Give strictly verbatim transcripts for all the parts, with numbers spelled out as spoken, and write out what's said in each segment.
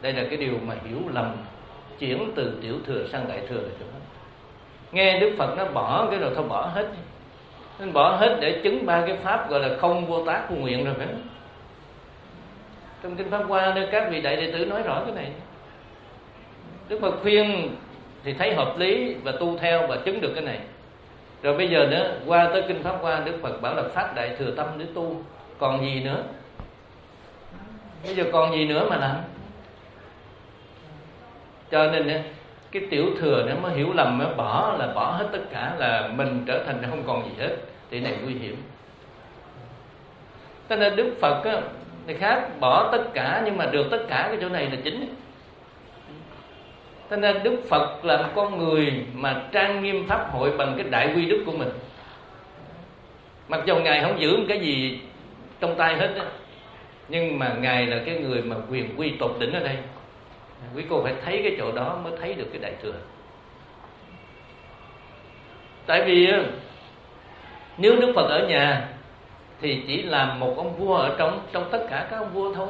Đây là cái điều mà hiểu lầm, chuyển từ tiểu thừa sang đại thừa là chỗ đó. Nghe Đức Phật nó bỏ cái rồi thôi bỏ hết, nên bỏ hết để chứng ba cái pháp gọi là không vô tác vô nguyện rồi phải không? Trong kinh Pháp Hoa nơi các vị đại đệ tử nói rõ cái này. Đức Phật khuyên thì thấy hợp lý và tu theo và chứng được cái này. Rồi bây giờ nữa qua tới kinh Pháp Hoa, Đức Phật bảo là phát đại thừa tâm để tu. Còn gì nữa? Bây giờ còn gì nữa mà làm? Cho nên cái tiểu thừa nó mới hiểu lầm, mới bỏ là bỏ hết tất cả, là mình trở thành không còn gì hết. Thì này nguy hiểm. Cho nên Đức Phật á, thì khác, bỏ tất cả nhưng mà được tất cả, cái chỗ này là chính. Cho nên Đức Phật là một con người mà trang nghiêm pháp hội bằng cái đại quy đức của mình. Mặc dù Ngài không giữ một cái gì trong tay hết á, nhưng mà Ngài là cái người mà quyền quy tột đỉnh ở đây. Quý cô phải thấy cái chỗ đó mới thấy được cái đại thừa. Tại vì nếu Đức Phật ở nhà thì chỉ làm một ông vua ở trong trong tất cả các ông vua thôi.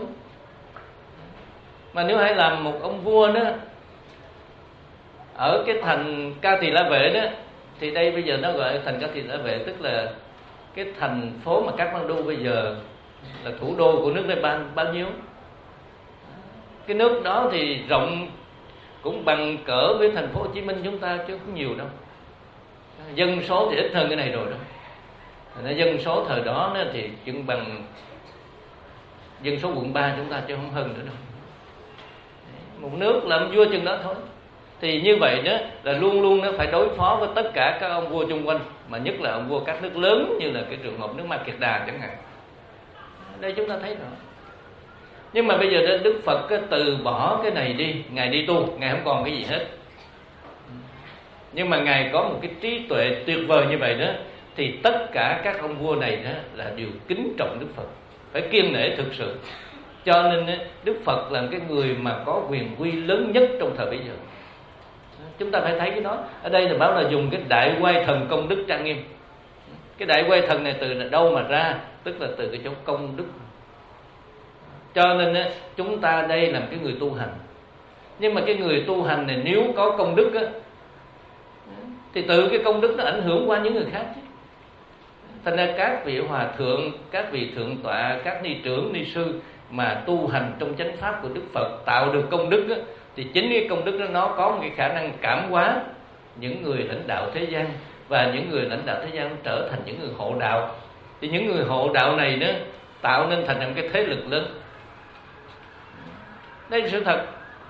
Mà nếu hãy làm một ông vua đó ở cái thành Ca Tỳ La Vệ đó, thì đây bây giờ nó gọi là thành Ca Tỳ La Vệ, tức là cái thành phố mà Kathmandu bây giờ là thủ đô của nước Nepal bao nhiêu? Cái nước đó thì rộng cũng bằng cỡ với thành phố Hồ Chí Minh chúng ta chứ không nhiều đâu. Dân số thì ít hơn cái này rồi đó. Dân số thời đó thì chừng bằng dân số quận ba chúng ta chứ không hơn nữa đâu. Một nước làm vua chừng đó thôi. Thì như vậy đó là luôn luôn nó phải đối phó với tất cả các ông vua xung quanh, mà nhất là ông vua các nước lớn như là cái trường hợp nước Ma Kiệt Đà chẳng hạn. Đây chúng ta thấy rồi. Nhưng mà bây giờ Đức Phật từ bỏ cái này đi, Ngài đi tu, Ngài không còn cái gì hết. Nhưng mà Ngài có một cái trí tuệ tuyệt vời như vậy đó, thì tất cả các ông vua này đó là đều kính trọng Đức Phật, phải kiêng nể thực sự. Cho nên Đức Phật là cái người mà có quyền quy lớn nhất trong thời bấy giờ. Chúng ta phải thấy cái đó. Ở đây là báo là dùng cái đại quay thần công đức trang nghiêm. Cái đại quay thần này từ đâu mà ra? Tức là từ cái chỗ công đức. Cho nên chúng ta đây là một cái người tu hành. Nhưng mà cái người tu hành này nếu có công đức á, thì từ cái công đức nó ảnh hưởng qua những người khác chứ. Thành ra các vị hòa thượng, các vị thượng tọa, các ni trưởng, ni sư mà tu hành trong chánh pháp của Đức Phật tạo được công đức á, thì chính cái công đức đó nó có một cái khả năng cảm hóa những người lãnh đạo thế gian, và những người lãnh đạo thế gian trở thành những người hộ đạo. Thì những người hộ đạo này đó tạo nên thành một cái thế lực lớn. Đây là sự thật.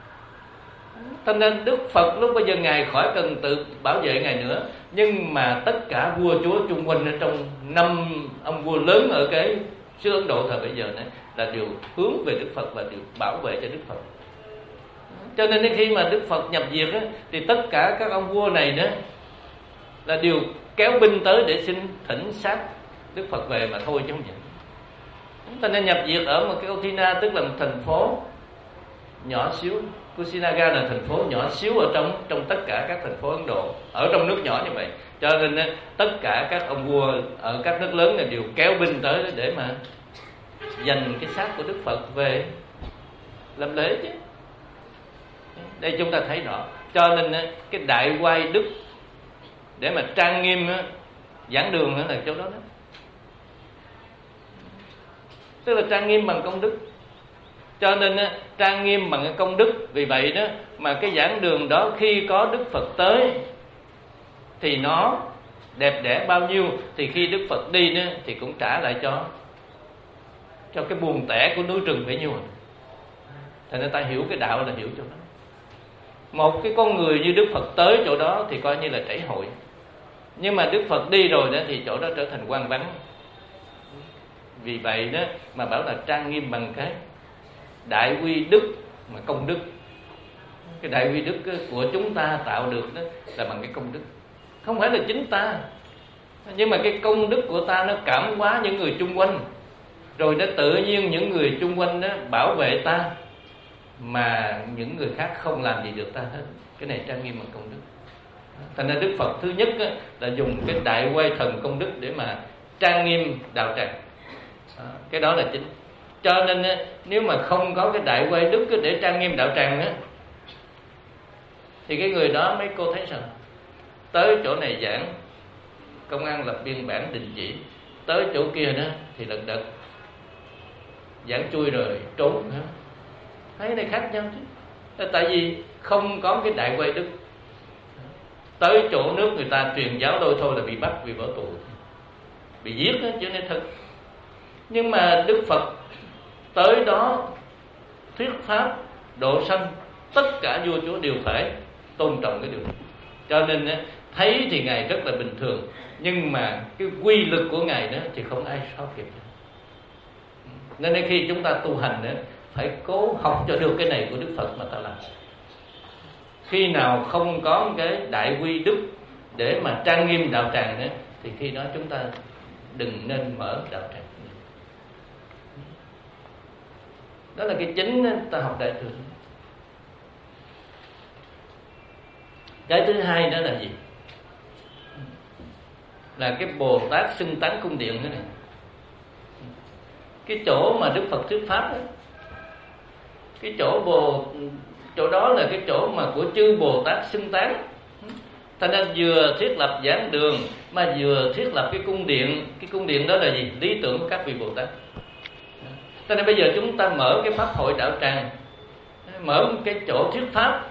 Cho nên Đức Phật lúc bây giờ Ngài khỏi cần tự bảo vệ Ngài nữa, nhưng mà tất cả vua chúa chung quanh ở trong năm ông vua lớn ở cái xứ Ấn Độ thời bây giờ này là đều hướng về Đức Phật và đều bảo vệ cho Đức Phật. Cho nên khi mà Đức Phật nhập diệt á, thì tất cả các ông vua này đó là đều kéo binh tới để xin thỉnh xác Đức Phật về mà thôi chứ không vậy. Cho nên nhập diệt ở một cái Otina, tức là một thành phố nhỏ xíu. Kusinaga là thành phố nhỏ xíu ở trong trong tất cả các thành phố Ấn Độ, ở trong nước nhỏ như vậy. Cho nên tất cả các ông vua ở các nước lớn này đều kéo binh tới để mà giành cái xác của Đức Phật về làm lễ chứ. Đây chúng ta thấy rõ. Cho nên cái đại quay đức để mà trang nghiêm giảng đường là chỗ đó đó. Tức là trang nghiêm bằng công đức. Cho nên trang nghiêm bằng cái công đức. Vì vậy đó mà cái giảng đường đó khi có Đức Phật tới thì nó đẹp đẽ bao nhiêu, thì khi Đức Phật đi nữa thì cũng trả lại cho cho cái buồn tẻ của núi rừng bấy nhiêu. Thành nên ta hiểu cái đạo là hiểu chỗ đó. Một cái con người như Đức Phật tới chỗ đó thì coi như là trải hội. Nhưng mà Đức Phật đi rồi đó thì chỗ đó trở thành hoang vắng. Vì vậy đó mà bảo là trang nghiêm bằng cái đại quy đức mà công đức. Cái đại quy đức của chúng ta tạo được đó là bằng cái công đức, không phải là chính ta. Nhưng mà cái công đức của ta nó cảm hóa những người chung quanh, rồi nó tự nhiên những người chung quanh đó bảo vệ ta, mà những người khác không làm gì được ta hết. Cái này trang nghiêm bằng công đức. Thành ra Đức Phật thứ nhất là dùng cái đại quay thần công đức để mà trang nghiêm đạo tràng. Cái đó là chính. Cho nên nếu mà không có cái đại quay đức để trang nghiêm đạo tràng á, thì cái người đó mấy cô thấy sao? Tới chỗ này giảng, công an lập biên bản đình chỉ. Tới chỗ kia đó thì lật đật giảng chui rồi trốn. Thấy này khác nhau chứ. Tại vì không có cái đại quay đức. Tới chỗ nước người ta truyền giáo đôi thôi là bị bắt, bị bỏ tù, bị giết đó, chứ nên thật. Nhưng mà Đức Phật tới đó thuyết pháp độ sanh, tất cả vua chúa đều phải tôn trọng cái điều này. Cho nên thấy thì Ngài rất là bình thường, nhưng mà cái quy lực của Ngài đó thì không ai so kịp. Nên khi chúng ta tu hành đó, phải cố học cho được cái này của Đức Phật mà ta làm. Khi nào không có cái đại quy đức để mà trang nghiêm đạo tràng nữa, thì khi đó chúng ta đừng nên mở đạo tràng. Đó là cái chính ta học đại thừa. Cái thứ hai đó là gì? Là cái Bồ Tát xưng tán cung điện đó này. Cái chỗ mà Đức Phật thuyết pháp đó, cái chỗ bồ chỗ đó là cái chỗ mà của chư Bồ Tát xưng tán. Thành ra vừa thiết lập giảng đường mà vừa thiết lập cái cung điện. Cái cung điện đó là gì? Lý tưởng của các vị Bồ Tát. Cho nên bây giờ chúng ta mở cái pháp hội đạo tràng, mở một cái chỗ thuyết pháp,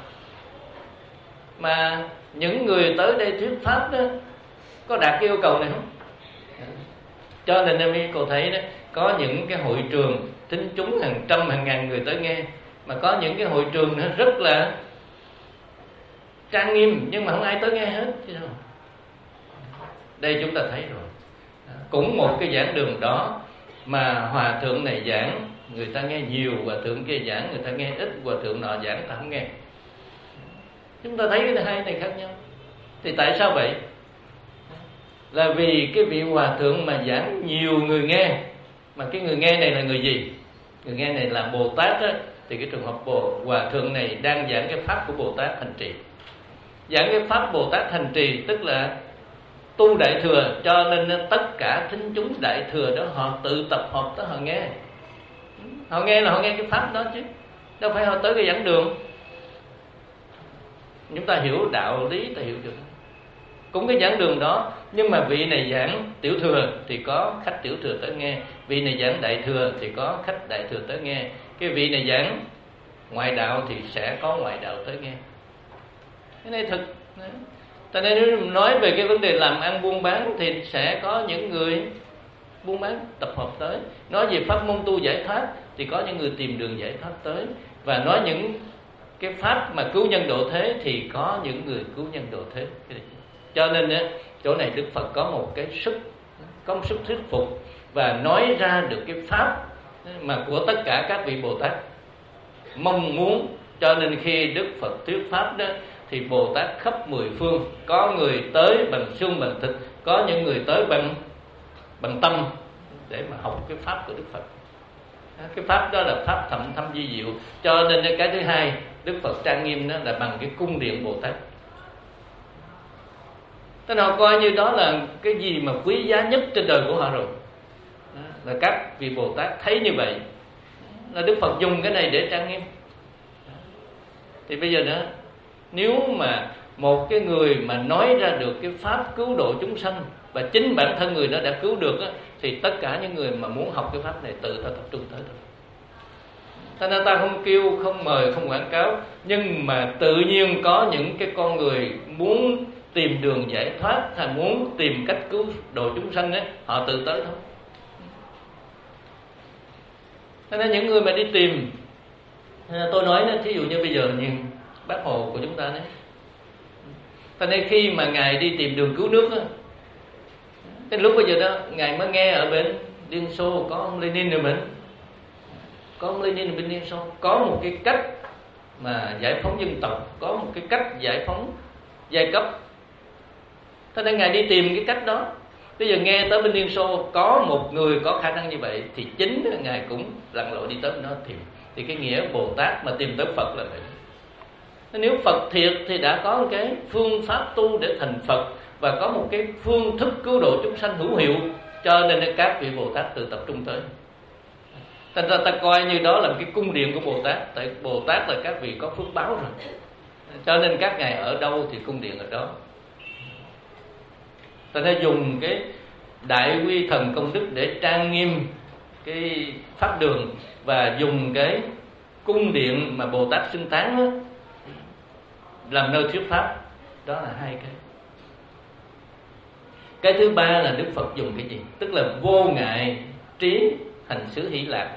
mà những người tới đây thuyết pháp đó có đạt cái yêu cầu này không? Cho nên em cô thấy đó, có những cái hội trường thính chúng hàng trăm hàng ngàn người tới nghe, mà có những cái hội trường nó rất là trang nghiêm nhưng mà không ai tới nghe hết chứ đâu. Đây chúng ta thấy rồi. Cũng một cái giảng đường đó mà hòa thượng này giảng người ta nghe nhiều, hòa thượng kia giảng người ta nghe ít, hòa thượng nọ giảng ta không nghe. Chúng ta thấy cái hai này khác nhau. Thì tại sao vậy? Là vì cái vị hòa thượng mà giảng nhiều người nghe, mà cái người nghe này là người gì? Người nghe này là Bồ Tát á, thì cái trường hợp Bồ hòa thượng này đang giảng cái pháp của Bồ Tát hành trì. Giảng cái pháp Bồ Tát hành trì tức là tu đại thừa, cho nên tất cả thính chúng đại thừa đó họ tự tập hợp tới họ nghe. Họ nghe là họ nghe cái pháp đó chứ, đâu phải họ tới cái giảng đường. Chúng ta hiểu đạo lý, ta hiểu được. Cũng cái giảng đường đó, nhưng mà vị này giảng tiểu thừa thì có khách tiểu thừa tới nghe, vị này giảng đại thừa thì có khách đại thừa tới nghe, cái vị này giảng ngoại đạo thì sẽ có ngoại đạo tới nghe. Cái này thực. Cho nên nếu nói về cái vấn đề làm ăn buôn bán thì sẽ có những người buôn bán tập hợp tới. Nói về pháp môn tu giải thoát thì có những người tìm đường giải thoát tới. Và nói những cái pháp mà cứu nhân độ thế thì có những người cứu nhân độ thế. Cho nên chỗ này Đức Phật có một cái sức, có một sức thuyết phục và nói ra được cái pháp mà của tất cả các vị Bồ Tát mong muốn. Cho nên khi Đức Phật thuyết pháp đó thì Bồ Tát khắp mười phương, có người tới bằng xương bằng thịt, có những người tới bằng bằng tâm để mà học cái pháp của Đức Phật. Cái pháp đó là pháp thậm thâm vi diệu. Cho nên cái thứ hai Đức Phật trang nghiêm đó là bằng cái cung điện Bồ Tát. Thế nào coi như đó là cái gì mà quý giá nhất trên đời của họ rồi. Đó, là các vị Bồ Tát thấy như vậy, là Đức Phật dùng cái này để trang nghiêm. Thì bây giờ nữa, nếu mà một cái người mà nói ra được cái pháp cứu độ chúng sanh và chính bản thân người đó đã cứu được á, thì tất cả những người mà muốn học cái pháp này tự ta tập trung tới thôi. Cho nên ta không kêu, không mời, không quảng cáo, nhưng mà tự nhiên có những cái con người muốn tìm đường giải thoát hay muốn tìm cách cứu độ chúng sanh ấy, họ tự tới thôi. Cho nên những người mà đi tìm, tôi nói đó, thí dụ như bây giờ như Bác Hồ của chúng ta đấy. Cho nên khi mà Ngài đi tìm đường cứu nước đó, cái lúc bây giờ đó Ngài mới nghe ở bên Liên Xô có ông Lenin ở bên, có ông Lenin ở bên Liên Xô có một cái cách mà giải phóng dân tộc, có một cái cách giải phóng giai cấp. Cho nên Ngài đi tìm cái cách đó. Bây giờ nghe tới bên Liên Xô có một người có khả năng như vậy thì chính Ngài cũng lặn lội đi tới nó tìm. Thì cái nghĩa Bồ Tát mà tìm tới Phật là vậy. Nếu Phật thiệt thì đã có một cái phương pháp tu để thành Phật và có một cái phương thức cứu độ chúng sanh hữu hiệu, cho nên các vị Bồ Tát tự tập trung tới. Thành ra ta coi như đó là một cái cung điện của Bồ Tát. Tại Bồ Tát là các vị có phước báo rồi, cho nên các ngài ở đâu thì cung điện ở đó. Ta đã dùng cái đại quy thần công đức để trang nghiêm cái pháp đường, và dùng cái cung điện mà Bồ Tát xưng tán đó, làm nơi thuyết pháp. Đó là hai cái. Cái thứ ba là Đức Phật dùng cái gì? Tức là vô ngại trí hành xứ hỷ lạc.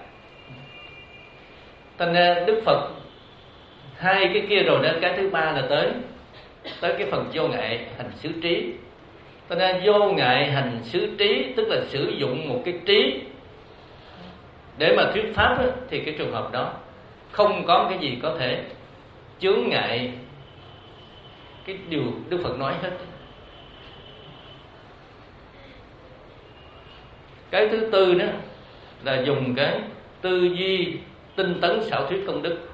Thành ra Đức Phật hai cái kia rồi đó, cái thứ ba là tới tới cái phần vô ngại hành xứ trí. Thành ra vô ngại hành xứ trí tức là sử dụng một cái trí để mà thuyết pháp đó, thì cái trường hợp đó không có cái gì có thể chướng ngại cái điều Đức Phật nói hết. Cái thứ tư đó là dùng cái tư duy tinh tấn xảo thuyết công đức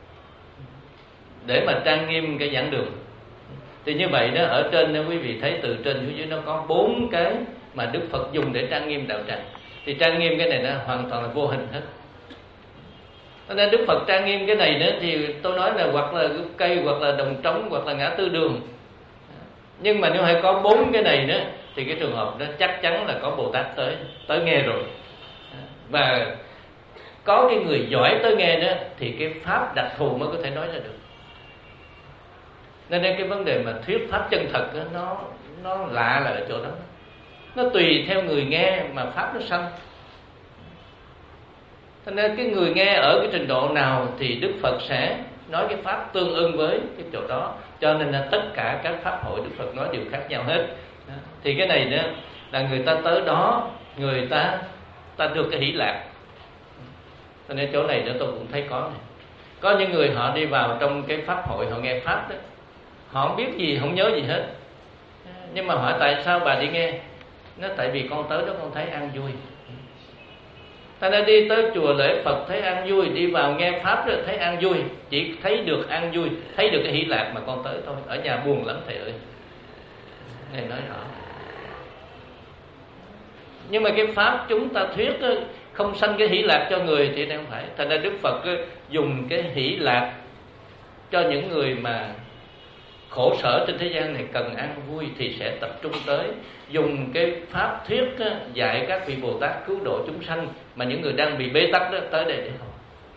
để mà trang nghiêm cái giảng đường. Thì như vậy đó, ở trên đó quý vị thấy từ trên xuống dưới nó có bốn cái mà Đức Phật dùng để trang nghiêm đạo tràng. Thì trang nghiêm cái này nó hoàn toàn là vô hình hết. Cho nên Đức Phật trang nghiêm cái này nữa thì tôi nói là hoặc là cây, hoặc là đồng trống, hoặc là ngã tư đường. Nhưng mà nếu hay có bốn cái này nữa thì cái trường hợp đó chắc chắn là có Bồ Tát tới tới nghe rồi. Và có cái người giỏi tới nghe nữa thì cái pháp đặc thù mới có thể nói ra được. Nên đây cái vấn đề mà thuyết pháp chân thật đó, nó nó lạ là ở chỗ đó. Nó tùy theo người nghe mà pháp nó sanh. Cho nên cái người nghe ở cái trình độ nào thì Đức Phật sẽ nói cái pháp tương ưng với cái chỗ đó. Cho nên là tất cả các pháp hội Đức Phật nói đều khác nhau hết. Thì cái này đó là người ta tới đó, người ta ta được cái hỷ lạc. Cho nên chỗ này nữa tôi cũng thấy có này. Có những người họ đi vào trong cái pháp hội, họ nghe pháp đó, họ không biết gì, không nhớ gì hết. Nhưng mà hỏi tại sao bà đi nghe? Nó tại vì con tới đó con thấy an vui. Ta đã đi tới chùa lễ Phật thấy an vui, đi vào nghe pháp rồi thấy an vui, chỉ thấy được an vui, thấy được cái hỷ lạc mà con tới thôi. Ở nhà buồn lắm thầy ơi. Thầy nói rõ. Nhưng mà cái pháp chúng ta thuyết đó, không sanh cái hỷ lạc cho người thì không phải. Thành ra Đức Phật dùng cái hỷ lạc cho những người mà khổ sở trên thế gian này cần an vui thì sẽ tập trung tới. Dùng cái pháp thuyết dạy các vị Bồ Tát cứu độ chúng sanh, mà những người đang bị bế tắc đó tới đây để học.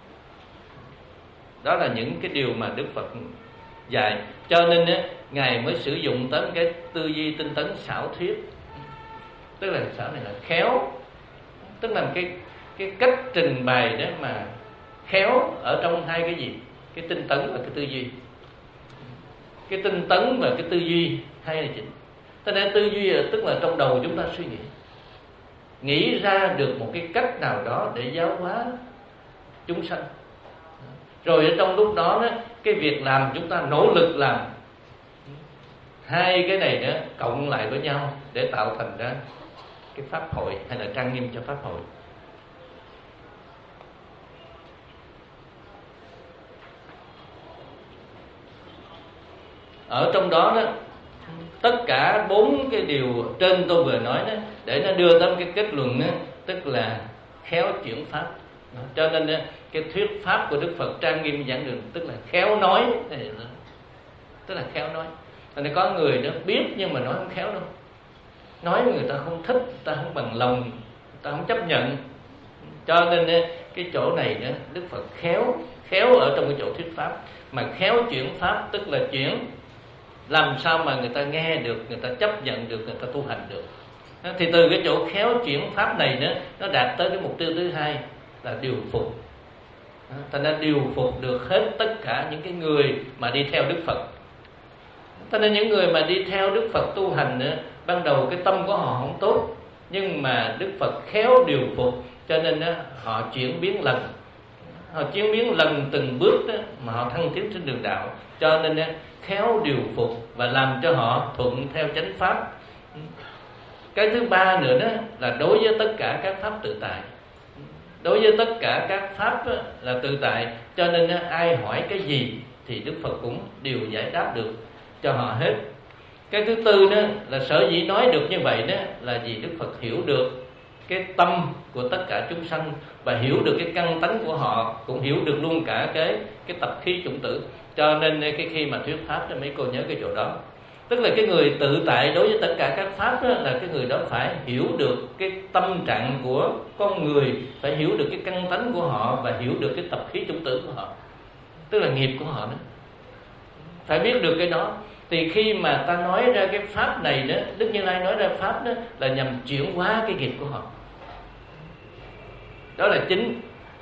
Đó là những cái điều mà Đức Phật dạy. Cho nên á, Ngài mới sử dụng tới cái tư duy tinh tấn xảo thuyết. Tức là xảo này là khéo, tức là cái cái cách trình bày đó mà khéo ở trong hai cái gì? Cái tinh tấn và cái tư duy. Cái tinh tấn và cái tư duy hay là chính. Cho nên tư duy là tức là trong đầu chúng ta suy nghĩ, nghĩ ra được một cái cách nào đó để giáo hóa chúng sanh. Rồi ở trong lúc đó, đó cái việc làm chúng ta nỗ lực làm. Hai cái này đó cộng lại với nhau để tạo thành ra cái pháp hội hay là trang nghiêm cho pháp hội. Ở trong đó đó, tất cả bốn cái điều trên tôi vừa nói đó, để nó đưa tới cái kết luận đó, tức là khéo chuyển pháp. Cho nên đó, cái thuyết pháp của Đức Phật trang nghiêm giảng đường tức là khéo nói, tức là khéo nói. Nên có người đó biết nhưng mà nói không khéo đâu. Nói người ta không thích, người ta không bằng lòng, người ta không chấp nhận. Cho nên cái chỗ này đó, Đức Phật khéo, khéo ở trong cái chỗ thuyết pháp. Mà khéo chuyển pháp tức là chuyển làm sao mà người ta nghe được, người ta chấp nhận được, người ta tu hành được. Thì từ cái chỗ khéo chuyển pháp này nữa, nó đạt tới cái mục tiêu thứ hai là điều phục. Thành ra điều phục được hết tất cả những cái người mà đi theo Đức Phật. Cho nên những người mà đi theo Đức Phật tu hành nữa, ban đầu cái tâm của họ không tốt, nhưng mà Đức Phật khéo điều phục, cho nên đó, họ chuyển biến lần, họ chuyển biến lần từng bước đó, mà họ thăng tiến trên đường đạo. Cho nên đó, khéo điều phục và làm cho họ thuận theo chánh pháp. Cái thứ ba nữa đó là đối với tất cả các pháp tự tại. Đối với tất cả các pháp đó, là tự tại, cho nên đó, ai hỏi cái gì thì Đức Phật cũng đều giải đáp được cho họ hết. Cái thứ tư đó là sở dĩ nói được như vậy đó là vì Đức Phật hiểu được cái tâm của tất cả chúng sanh và hiểu được cái căn tánh của họ, cũng hiểu được luôn cả cái cái tập khí chủng tử. Cho nên cái khi mà thuyết pháp đó, mấy cô nhớ cái chỗ đó, tức là cái người tự tại đối với tất cả các pháp đó, là cái người đó phải hiểu được cái tâm trạng của con người, phải hiểu được cái căn tánh của họ và hiểu được cái tập khí chủng tử của họ, tức là nghiệp của họ đó. Phải biết được cái đó thì khi mà ta nói ra cái pháp này đó, Đức Như Lai nói ra pháp đó là nhằm chuyển hóa cái nghiệp của họ. Đó là chính.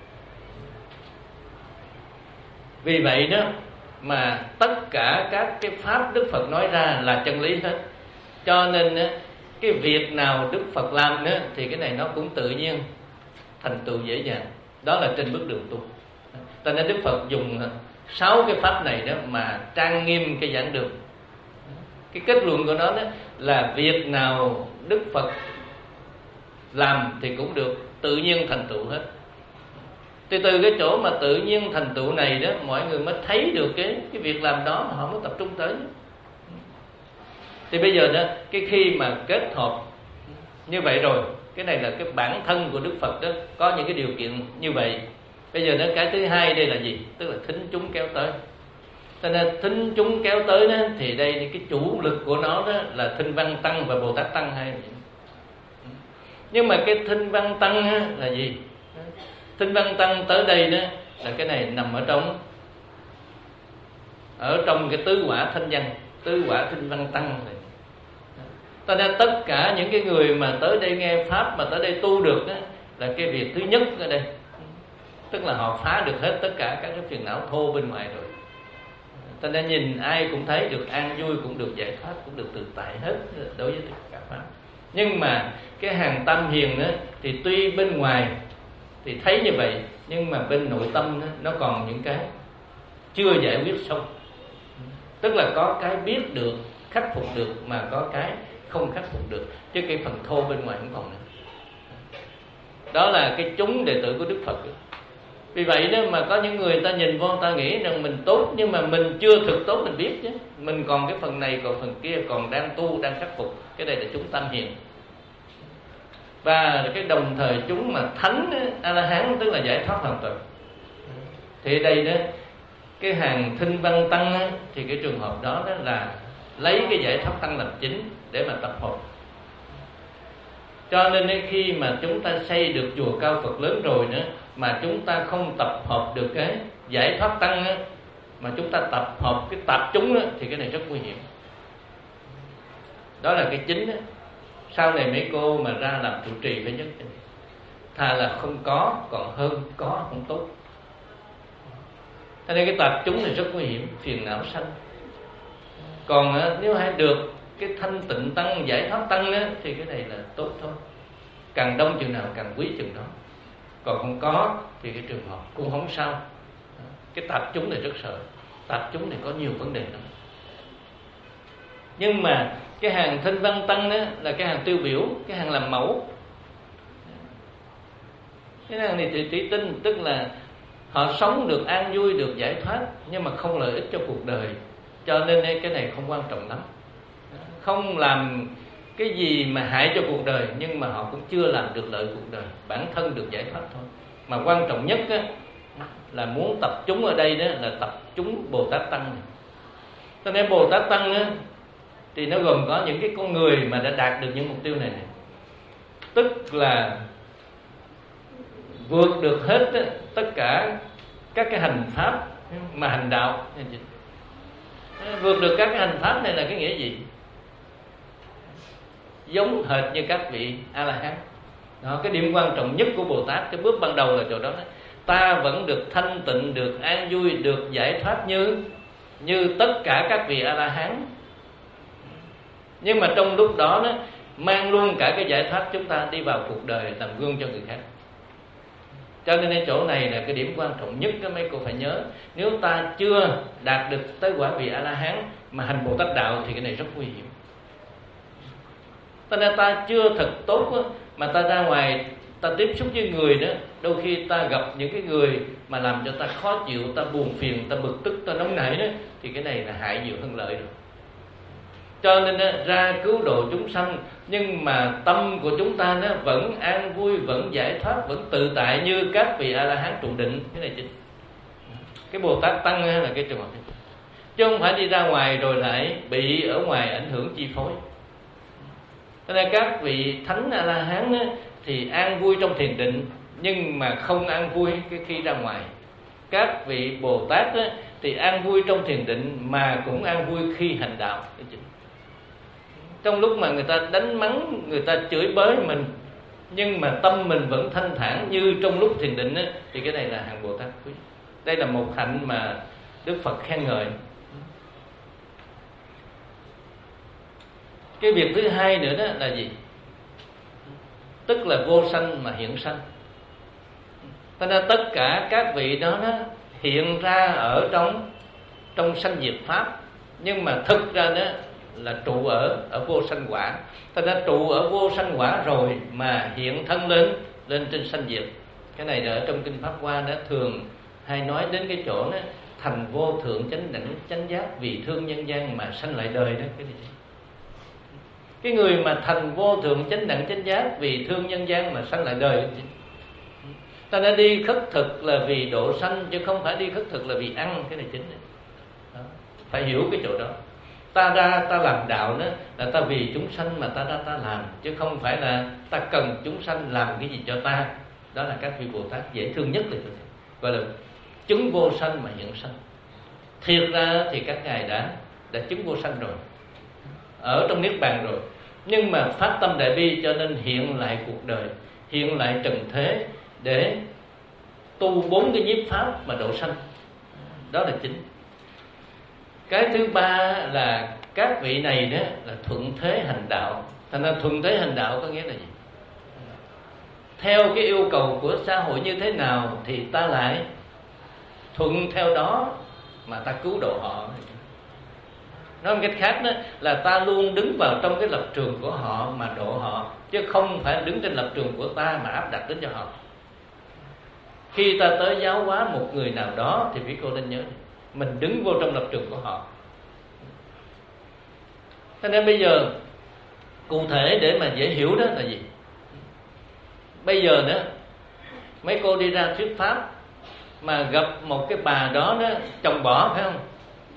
Vì vậy đó mà tất cả các cái pháp Đức Phật nói ra là chân lý hết. Cho nên cái việc nào Đức Phật làm đó, thì cái này nó cũng tự nhiên thành tựu dễ dàng. Đó là trên bước đường tu. Cho nên Đức Phật dùng sáu cái pháp này đó mà trang nghiêm cái giảng đường. Cái kết luận của nó đó là việc nào Đức Phật làm thì cũng được tự nhiên thành tựu hết. Thì từ cái chỗ mà tự nhiên thành tựu này đó, mọi người mới thấy được cái cái việc làm đó mà họ mới tập trung tới. Thì bây giờ đó, cái khi mà kết hợp như vậy rồi, cái này là cái bản thân của Đức Phật đó có những cái điều kiện như vậy. Bây giờ đó, cái thứ hai đây là gì? Tức là thính chúng kéo tới. Cho nên thính chúng kéo tới đó, thì đây cái chủ lực của nó đó là Thinh Văn Tăng và Bồ Tát Tăng hay. Nhưng mà cái Thinh Văn Tăng đó là gì? Thinh Văn Tăng tới đây đó là cái này nằm ở trong ở trong cái tứ quả thanh văn, tứ quả Thinh Văn Tăng này. Cho nên tất cả những cái người mà tới đây nghe pháp, mà tới đây tu được đó, là cái việc thứ nhất ở đây, tức là họ phá được hết tất cả các cái phiền não thô bên ngoài rồi. Cho nên nhìn ai cũng thấy được an vui, cũng được giải thoát, cũng được tự tại hết đối với tất cả pháp. Nhưng mà cái hàng tam hiền đó, thì tuy bên ngoài thì thấy như vậy, nhưng mà bên nội tâm đó, nó còn những cái chưa giải quyết xong. Tức là có cái biết được, khắc phục được, mà có cái không khắc phục được, chứ cái phần thô bên ngoài không còn nữa. Đó là cái chúng đệ tử của Đức Phật. Vì vậy đó mà có những người ta nhìn vô, ta nghĩ rằng mình tốt, nhưng mà mình chưa thực tốt mình biết chứ. Mình còn cái phần này, còn phần kia, còn đang tu, đang khắc phục. Cái này là chúng tam hiền. Và cái đồng thời chúng mà thánh A-la-hán, tức là giải thoát hoàn toàn. Thì đây đó, cái hàng Thinh Văn Tăng á, thì cái trường hợp đó, đó là lấy cái giải thoát tăng làm chính để mà tập hợp. Cho nên khi mà chúng ta xây được chùa Cao Phật lớn rồi nữa, mà chúng ta không tập hợp được cái giải thoát tăng á, mà chúng ta tập hợp cái tạp chúng á, thì cái này rất nguy hiểm. Đó là cái chính á. Sau này mấy cô mà ra làm trụ trì phải nhất, thà là không có còn hơn có không tốt. Cho nên cái tạp chúng này rất nguy hiểm, phiền não sanh. Còn nếu hay được cái thanh tịnh tăng, giải thoát tăng á, thì cái này là tốt thôi. Càng đông chừng nào càng quý chừng đó. Còn không có thì cái trường hợp cũng không sao. Cái tạp chúng này rất sợ. Tạp chúng này có nhiều vấn đề lắm. Nhưng mà cái hàng Thinh Văn Tăng đó là cái hàng tiêu biểu, cái hàng làm mẫu. Cái hàng này thì thủy tinh, tức là họ sống được an vui, được giải thoát, nhưng mà không lợi ích cho cuộc đời. Cho nên cái này không quan trọng lắm. Không làm cái gì mà hại cho cuộc đời, nhưng mà họ cũng chưa làm được lợi cuộc đời, bản thân được giải thoát thôi. Mà quan trọng nhất á, là muốn tập trung ở đây đó là tập trung Bồ Tát Tăng này. Cho nên Bồ Tát Tăng á, thì nó gồm có những cái con người mà đã đạt được những mục tiêu này, này. Tức là vượt được hết á, tất cả các cái hành pháp mà hành đạo. Vượt được các cái hành pháp này là cái nghĩa gì? Giống hệt như các vị A-la-hán. Đó, cái điểm quan trọng nhất của Bồ Tát, cái bước ban đầu là chỗ đó, đó. Ta vẫn được thanh tịnh, được an vui, được giải thoát như như tất cả các vị A-la-hán. Nhưng mà trong lúc đó, đó mang luôn cả cái giải thoát chúng ta đi vào cuộc đời, làm gương cho người khác. Cho nên cái chỗ này là cái điểm quan trọng nhất đó mấy cô phải nhớ. Nếu ta chưa đạt được tới quả vị A-la-hán mà hành Bồ Tát đạo thì cái này rất nguy hiểm. Cho nên ta chưa thật tốt đó, mà ta ra ngoài ta tiếp xúc với người đó, đôi khi ta gặp những cái người mà làm cho ta khó chịu, ta buồn phiền, ta bực tức, ta nóng nảy đó, thì cái này là hại nhiều hơn lợi rồi. cho nên á, ra cứu độ chúng sanh, nhưng mà tâm của chúng ta nó vẫn an vui, vẫn giải thoát, vẫn tự tại như các vị A La Hán trụ định. Cái này chính cái Bồ Tát Tăng là cái trường hợp này, chứ không phải đi ra ngoài rồi lại bị ở ngoài ảnh hưởng chi phối. Cho nên các vị thánh A La Hán á, thì an vui trong thiền định, nhưng mà không an vui khi ra ngoài. Các vị Bồ Tát á, thì an vui trong thiền định mà cũng an vui khi hành đạo. Trong lúc mà người ta đánh mắng, người ta chửi bới mình, nhưng mà tâm mình vẫn thanh thản như trong lúc thiền định á, thì cái này là hạng Bồ Tát quý. Đây là một hạnh mà Đức Phật khen ngợi. Cái việc thứ hai nữa đó là gì? Tức là vô sanh mà hiện sanh. Cho nên tất cả các vị đó, đó hiện ra ở trong trong sanh diệt pháp, nhưng mà thực ra đó là trụ ở ở vô sanh quả. Cho nên trụ ở vô sanh quả rồi mà hiện thân lên lên trên sanh diệt. Cái này ở trong kinh Pháp Hoa đó thường hay nói đến cái chỗ đó, thành vô thượng chánh đẳng chánh giác vì thương nhân gian mà sanh lại đời đó. Cái này cái người mà thành vô thượng chánh đẳng chánh giác vì thương nhân gian mà sanh lại đời, ta đã đi khất thực là vì độ sanh, chứ không phải đi khất thực là vì ăn. Cái này chính đó. Phải hiểu cái chỗ đó. Ta ra ta làm đạo đó là ta vì chúng sanh mà ta ra ta làm, chứ không phải là ta cần chúng sanh làm cái gì cho ta. Đó là các vị Bồ Tát dễ thương nhất là gọi là chứng vô sanh mà hiện sanh. Thiệt ra thì các ngài đã đã chứng vô sanh rồi, ở trong niết bàn rồi, nhưng mà phát tâm đại bi cho nên hiện lại cuộc đời, hiện lại trần thế để tu bốn cái nhiếp pháp mà độ sanh. Đó là chính. Cái thứ ba là các vị này đó là thuận thế hành đạo. Thành ra thuận thế hành đạo có nghĩa là gì? Theo cái yêu cầu của xã hội như thế nào thì ta lại thuận theo đó mà ta cứu độ họ. Nói một cách khác đó là ta luôn đứng vào trong cái lập trường của họ mà độ họ, chứ không phải đứng trên lập trường của ta mà áp đặt đến cho họ. Khi ta tới giáo hóa một người nào đó thì quý cô nên nhớ mình đứng vô trong lập trường của họ. Cho nên bây giờ cụ thể để mà dễ hiểu đó là gì? Bây giờ đó mấy cô đi ra thuyết pháp mà gặp một cái bà đó đó chồng bỏ, phải không?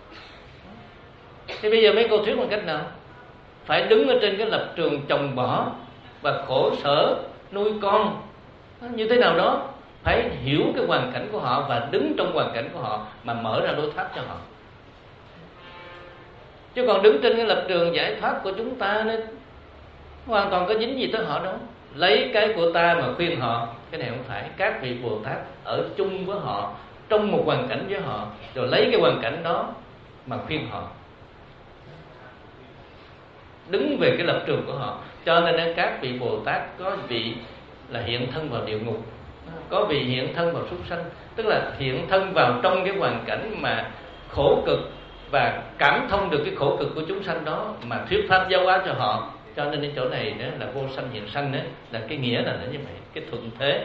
Thì bây giờ mấy cô thuyết bằng cách nào? Phải đứng ở trên cái lập trường chồng bỏ và khổ sở nuôi con như thế nào đó. Phải hiểu cái hoàn cảnh của họ và đứng trong hoàn cảnh của họ mà mở ra lối thoát cho họ. Chứ còn đứng trên cái lập trường giải thoát của chúng ta nên hoàn toàn có dính gì tới họ đâu. Lấy cái của ta mà khuyên họ, cái này không phải. Các vị Bồ Tát ở chung với họ, trong một hoàn cảnh với họ, rồi lấy cái hoàn cảnh đó mà khuyên họ, đứng về cái lập trường của họ. Cho nên các vị Bồ Tát có vị là hiện thân vào địa ngục, có vị hiện thân vào súc sanh, tức là hiện thân vào trong cái hoàn cảnh mà khổ cực và cảm thông được cái khổ cực của chúng sanh đó mà thuyết pháp giáo hóa cho họ. Cho nên cái chỗ này đó là vô sanh hiện sanh đó, là cái nghĩa là như vậy, cái thuận thế.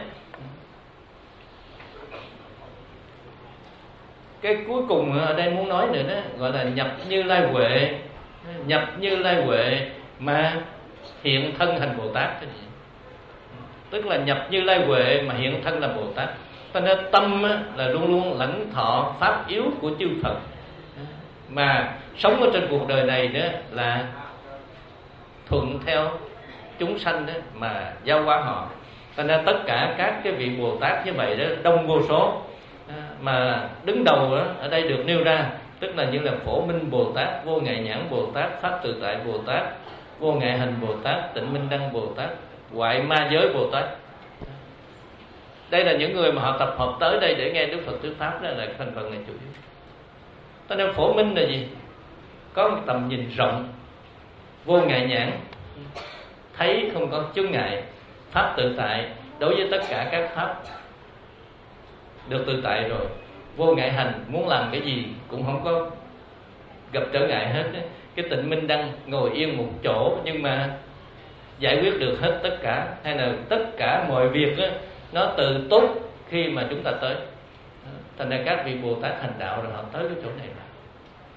Cái cuối cùng ở đây muốn nói nữa đó gọi là nhập Như Lai Huệ. Nhập Như Lai Huệ mà hiện thân thành Bồ Tát. Tức là nhập Như Lai Huệ mà hiện thân là Bồ Tát. Cho nên tâm là luôn luôn lãnh thọ pháp yếu của chư Phật, mà sống ở trên cuộc đời này đó là thuận theo chúng sanh đó mà giáo hóa họ. Cho nên tất cả các cái vị Bồ Tát như vậy đó đông vô số, mà đứng đầu đó, ở đây được nêu ra tức là như là Phổ Minh Bồ Tát, Vô Ngại Nhãn Bồ Tát, Pháp Tự Tại Bồ Tát, Vô Ngại Hành Bồ Tát, Tịnh Minh Đăng Bồ Tát, Hoại Ma Giới Bồ Tát. Đây là những người mà họ tập hợp tới đây để nghe Đức Phật thuyết pháp, đó là thành phần này chủ yếu. Cho nên Phổ Minh là gì? Có một tầm nhìn rộng. Vô Ngại Nhãn, thấy không có chướng ngại. Pháp Tự Tại, đối với tất cả các pháp được tự tại rồi. Vô Ngại Hành, muốn làm cái gì cũng không có gặp trở ngại hết. Cái Tịnh Minh Đăng, ngồi yên một chỗ nhưng mà giải quyết được hết tất cả, hay là tất cả mọi việc đó, nó từ tốt khi mà chúng ta tới. Thành ra các vị Bồ Tát hành đạo rồi họ tới cái chỗ này.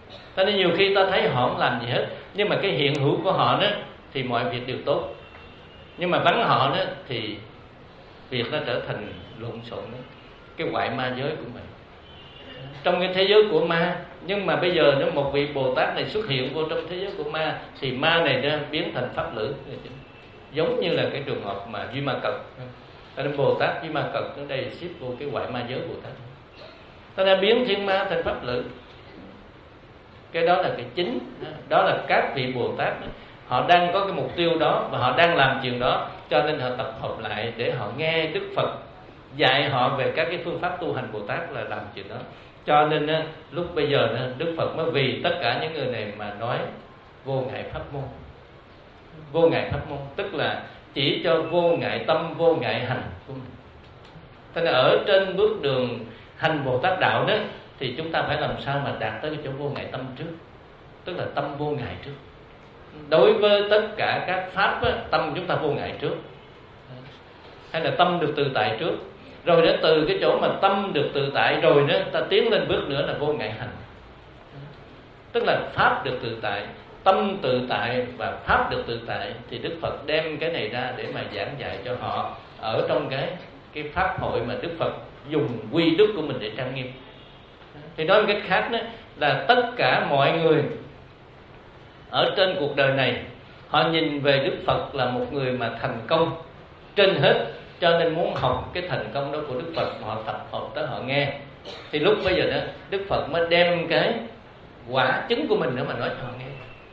Cho nên nhiều khi ta thấy họ không làm gì hết, nhưng mà cái hiện hữu của họ đó thì mọi việc đều tốt. Nhưng mà vắng họ đó thì việc nó trở thành lộn xộn đó. Cái ngoại ma giới của mình trong cái thế giới của ma. Nhưng mà bây giờ nếu một vị Bồ Tát này xuất hiện vô trong thế giới của ma, thì ma này nó biến thành pháp lữ, giống như là cái trường hợp mà Duy Ma Cật. Cho nên Bồ Tát Duy Ma Cật ở đây xếp vô cái ngoại ma giới Bồ Tát, ta đã biến thiên ma thành pháp lữ. Cái đó là cái chính. Đó là các vị Bồ Tát họ đang có cái mục tiêu đó và họ đang làm chuyện đó, cho nên họ tập hợp lại để họ nghe Đức Phật dạy họ về các cái phương pháp tu hành Bồ Tát là làm chuyện đó. Cho nên lúc bây giờ Đức Phật mới vì tất cả những người này mà nói vô ngại pháp môn. Vô ngại pháp môn tức là chỉ cho vô ngại tâm, vô ngại hành của mình. Thế nên ở trên bước đường hành Bồ Tát đạo đó thì chúng ta phải làm sao mà đạt tới cái chỗ vô ngại tâm trước, tức là tâm vô ngại trước. Đối với tất cả các pháp á, tâm chúng ta vô ngại trước, hay là tâm được tự tại trước, rồi đến từ cái chỗ mà tâm được tự tại rồi đó, ta tiến lên bước nữa là vô ngại hành, tức là pháp được tự tại, tâm tự tại và pháp được tự tại. Thì Đức Phật đem cái này ra để mà giảng dạy cho họ ở trong cái cái pháp hội mà Đức Phật dùng quy đức của mình để trang nghiêm. Thì nói một cách khác đó là tất cả mọi người ở trên cuộc đời này họ nhìn về Đức Phật là một người mà thành công trên hết, cho nên muốn học cái thành công đó của Đức Phật, họ tập hợp tới họ nghe. Thì lúc bây giờ đó Đức Phật mới đem cái quả chứng của mình nữa mà nói cho họ nghe.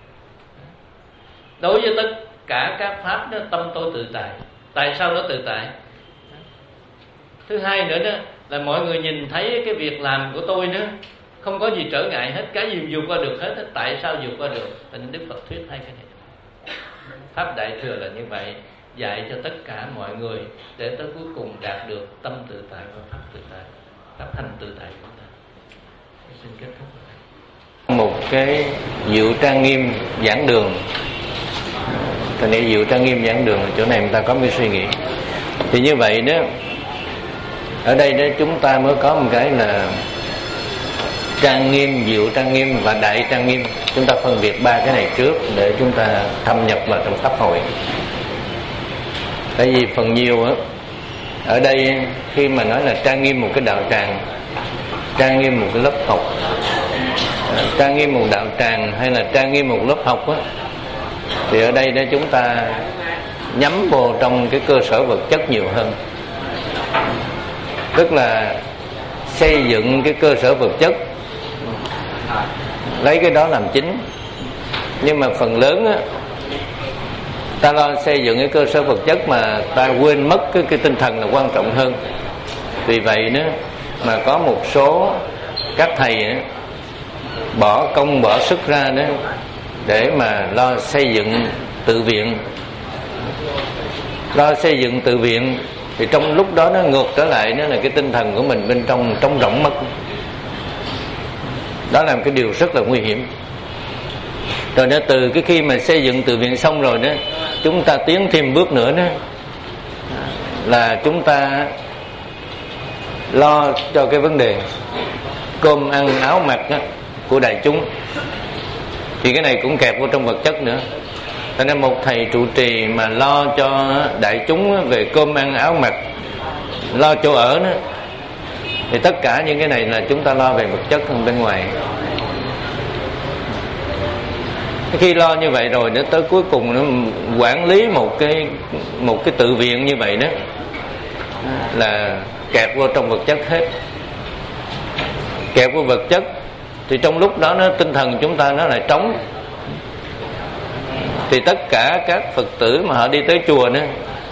Đối với tất cả các pháp đó, tâm tôi tự tại. Tại sao nó tự tại? Thứ hai nữa đó là mọi người nhìn thấy cái việc làm của tôi đó không có gì trở ngại hết, cái gì vượt qua được hết. Tại sao vượt qua được? Tại nên Đức Phật thuyết hai cái này. Pháp Đại Thừa là như vậy, dạy cho tất cả mọi người để tới cuối cùng đạt được tâm tự tại và pháp tự tại, pháp hành tự tại của ta. Xin kết thúc. Một cái diệu trang nghiêm giảng đường. Thành ra diệu trang nghiêm giảng đường, chỗ này người ta có một cái suy nghĩ. Thì như vậy đó, ở đây đó chúng ta mới có một cái là trang nghiêm, diệu trang nghiêm và đại trang nghiêm. Chúng ta phân biệt ba cái này trước để chúng ta thâm nhập vào trong pháp hội. Tại vì phần nhiều á, ở đây khi mà nói là trang nghiêm một cái đạo tràng, trang nghiêm một cái lớp học, trang nghiêm một đạo tràng hay là trang nghiêm một lớp học á, thì ở đây đó chúng ta nhắm vô trong cái cơ sở vật chất nhiều hơn. Tức là xây dựng cái cơ sở vật chất, lấy cái đó làm chính. Nhưng mà phần lớn á, ta lo xây dựng cái cơ sở vật chất mà ta quên mất cái, cái tinh thần là quan trọng hơn. Vì vậy đó mà có một số các thầy đó, bỏ công bỏ sức ra đó để mà lo xây dựng tự viện. Lo xây dựng tự viện thì trong lúc đó nó ngược trở lại, nó là cái tinh thần của mình bên trong trống rỗng mất. Đó là một cái điều rất là nguy hiểm. Rồi đó, từ cái khi mà xây dựng tự viện xong rồi đó, chúng ta tiến thêm bước nữa đó là chúng ta lo cho cái vấn đề cơm ăn áo mặc đó, của đại chúng. Thì cái này cũng kẹp vô trong vật chất nữa. Cho nên một thầy trụ trì mà lo cho đại chúng về cơm ăn áo mặc, lo chỗ ở đó, thì tất cả những cái này là chúng ta lo về vật chất hơn bên ngoài. Khi lo như vậy rồi, đến tới cuối cùng nó quản lý một cái một cái tự viện như vậy đó là kẹp vô trong vật chất hết. Kẹp vô vật chất thì trong lúc đó nó tinh thần chúng ta nó lại trống. Thì tất cả các Phật tử mà họ đi tới chùa nữa,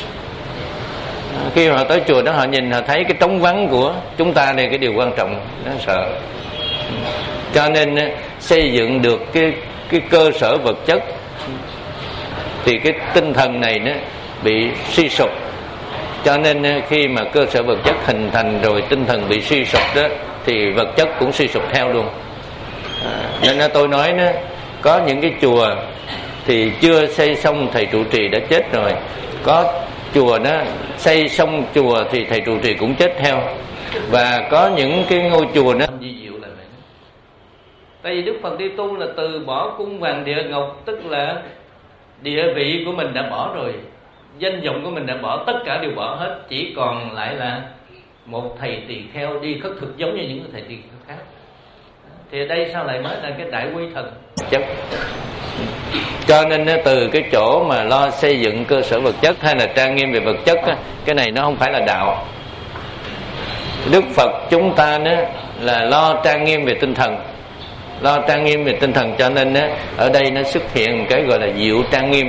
khi họ tới chùa đó họ nhìn họ thấy cái trống vắng của chúng ta đây, cái điều quan trọng nó sợ. Cho nên xây dựng được cái cái cơ sở vật chất thì cái tinh thần này nó bị suy sụp. Cho nên khi mà cơ sở vật chất hình thành rồi, tinh thần bị suy sụp đó, thì vật chất cũng suy sụp theo luôn. À, nên tôi nói đó, có những cái chùa thì chưa xây xong thầy trụ trì đã chết rồi. Có chùa đó xây xong chùa thì thầy trụ trì cũng chết theo. Và có những cái ngôi chùa đó di diệu là vậy. Tại vì Đức Phật đi tu là từ bỏ cung vàng địa ngọc, tức là địa vị của mình đã bỏ rồi, danh vọng của mình đã bỏ, tất cả đều bỏ hết, chỉ còn lại là một thầy tỳ kheo đi khất thực giống như những thầy tỳ kheo khác. Thì ở đây sao lại mới là cái đại quy thần chất. Cho nên từ cái chỗ mà lo xây dựng cơ sở vật chất hay là trang nghiêm về vật chất, cái này nó không phải là đạo. Đức Phật chúng ta là lo trang nghiêm về tinh thần, lo trang nghiêm về tinh thần, cho nên ở đây nó xuất hiện cái gọi là diệu trang nghiêm.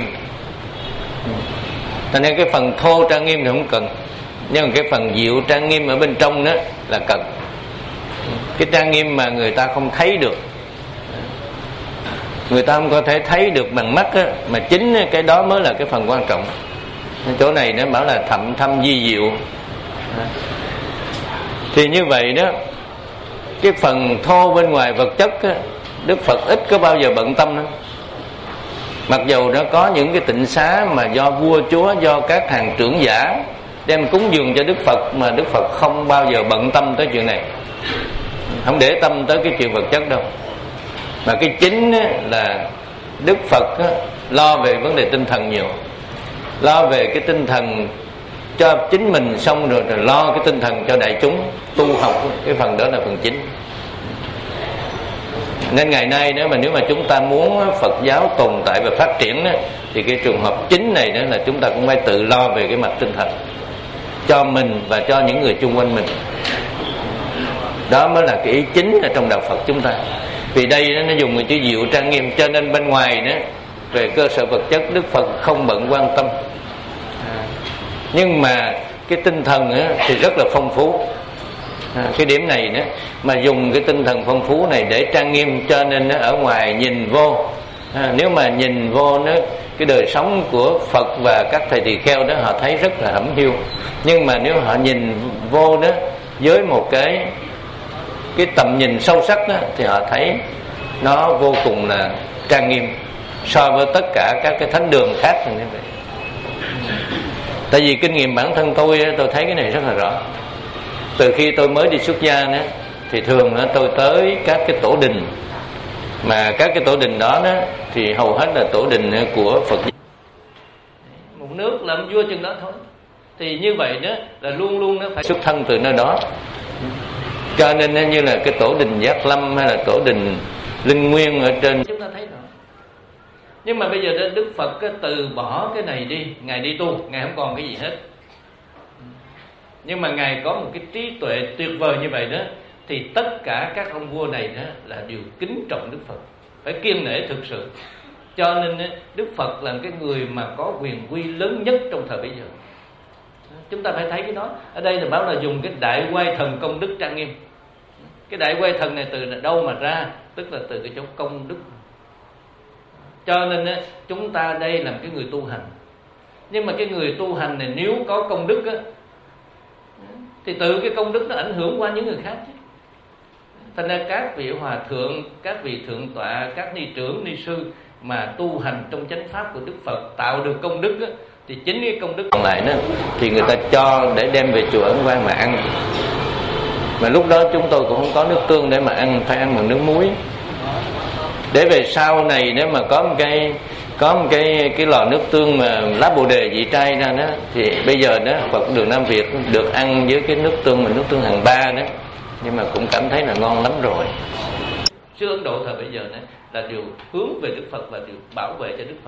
Cho nên cái phần thô trang nghiêm thì không cần, nhưng cái phần diệu trang nghiêm ở bên trong đó là cần. Cái trang nghiêm mà người ta không thấy được, người ta không có thể thấy được bằng mắt á, mà chính cái đó mới là cái phần quan trọng. Chỗ này nó bảo là thậm thâm di diệu. Thì như vậy đó, cái phần thô bên ngoài vật chất á, Đức Phật ít có bao giờ bận tâm lắm. Mặc dù nó có những cái tịnh xá mà do vua chúa, do các hàng trưởng giả đem cúng dường cho Đức Phật, mà Đức Phật không bao giờ bận tâm tới chuyện này, không để tâm tới cái chuyện vật chất đâu. Mà cái chính là Đức Phật lo về vấn đề tinh thần nhiều, lo về cái tinh thần cho chính mình, xong rồi, rồi lo cái tinh thần cho đại chúng tu học. Cái phần đó là phần chính. Nên ngày nay nếu mà nếu mà chúng ta muốn Phật giáo tồn tại và phát triển đó, thì cái trường hợp chính này đó là chúng ta cũng phải tự lo về cái mặt tinh thần cho mình và cho những người chung quanh mình. Đó mới là cái ý chính ở trong đạo Phật chúng ta. Vì đây nó dùng cái chữ diệu trang nghiêm, cho nên bên ngoài đó về cơ sở vật chất Đức Phật không bận quan tâm, nhưng mà cái tinh thần á, thì rất là phong phú. À, cái điểm này đó mà dùng cái tinh thần phong phú này để trang nghiêm, cho nên nó ở ngoài nhìn vô, à, nếu mà nhìn vô nó cái đời sống của Phật và các thầy tỳ kheo đó họ thấy rất là hẩm hiu, nhưng mà nếu họ nhìn vô đó với một cái cái tầm nhìn sâu sắc đó, thì họ thấy nó vô cùng là trang nghiêm so với tất cả các cái thánh đường khác như vậy. Tại vì kinh nghiệm bản thân tôi, tôi thấy cái này rất là rõ. Từ khi tôi mới đi xuất gia đó, thì thường đó, tôi tới các cái tổ đình, mà các cái tổ đình đó, đó thì hầu hết là tổ đình của Phật. Một nước làm vua chừng đó thôi. Thì như vậy đó là luôn luôn nó phải xuất thân từ nơi đó. Cho nên như là cái tổ đình Giác Lâm hay là tổ đình Linh Nguyên ở trên, chúng ta thấy rồi. Nhưng mà bây giờ Đức Phật từ bỏ cái này đi, Ngài đi tu, Ngài không còn cái gì hết. Nhưng mà Ngài có một cái trí tuệ tuyệt vời như vậy đó, thì tất cả các ông vua này đó là đều kính trọng Đức Phật, phải kiêng nể thực sự. Cho nên Đức Phật là cái người mà có quyền quy lớn nhất trong thời bấy giờ. Chúng ta phải thấy cái đó. Ở đây là báo là dùng cái đại quay thần công đức trang nghiêm. Cái đại quay thần này từ đâu mà ra? Tức là từ cái chỗ công đức. Cho nên chúng ta đây là cái người tu hành. Nhưng mà cái người tu hành này nếu có công đức á, thì từ cái công đức nó ảnh hưởng qua những người khác chứ. Thành ra các vị hòa thượng, các vị thượng tọa, các ni trưởng, ni sư mà tu hành trong chánh pháp của Đức Phật tạo được công đức á, thì chính cái công đức còn lại đó thì người ta cho để đem về chùa Ấn Quang mà ăn. Mà lúc đó chúng tôi cũng không có nước tương để mà ăn, phải ăn bằng nước muối. Để về sau này nếu mà có một cái có một cái cái lò nước tương mà lá bồ đề vị trai ra đó, thì bây giờ đó Phật đường Nam Việt được ăn với cái nước tương mà nước tương hàng ba đó, nhưng mà cũng cảm thấy là ngon lắm rồi. Sư Ấn Độ thời bây giờ đó là điều hướng về Đức Phật và điều bảo vệ cho Đức Phật.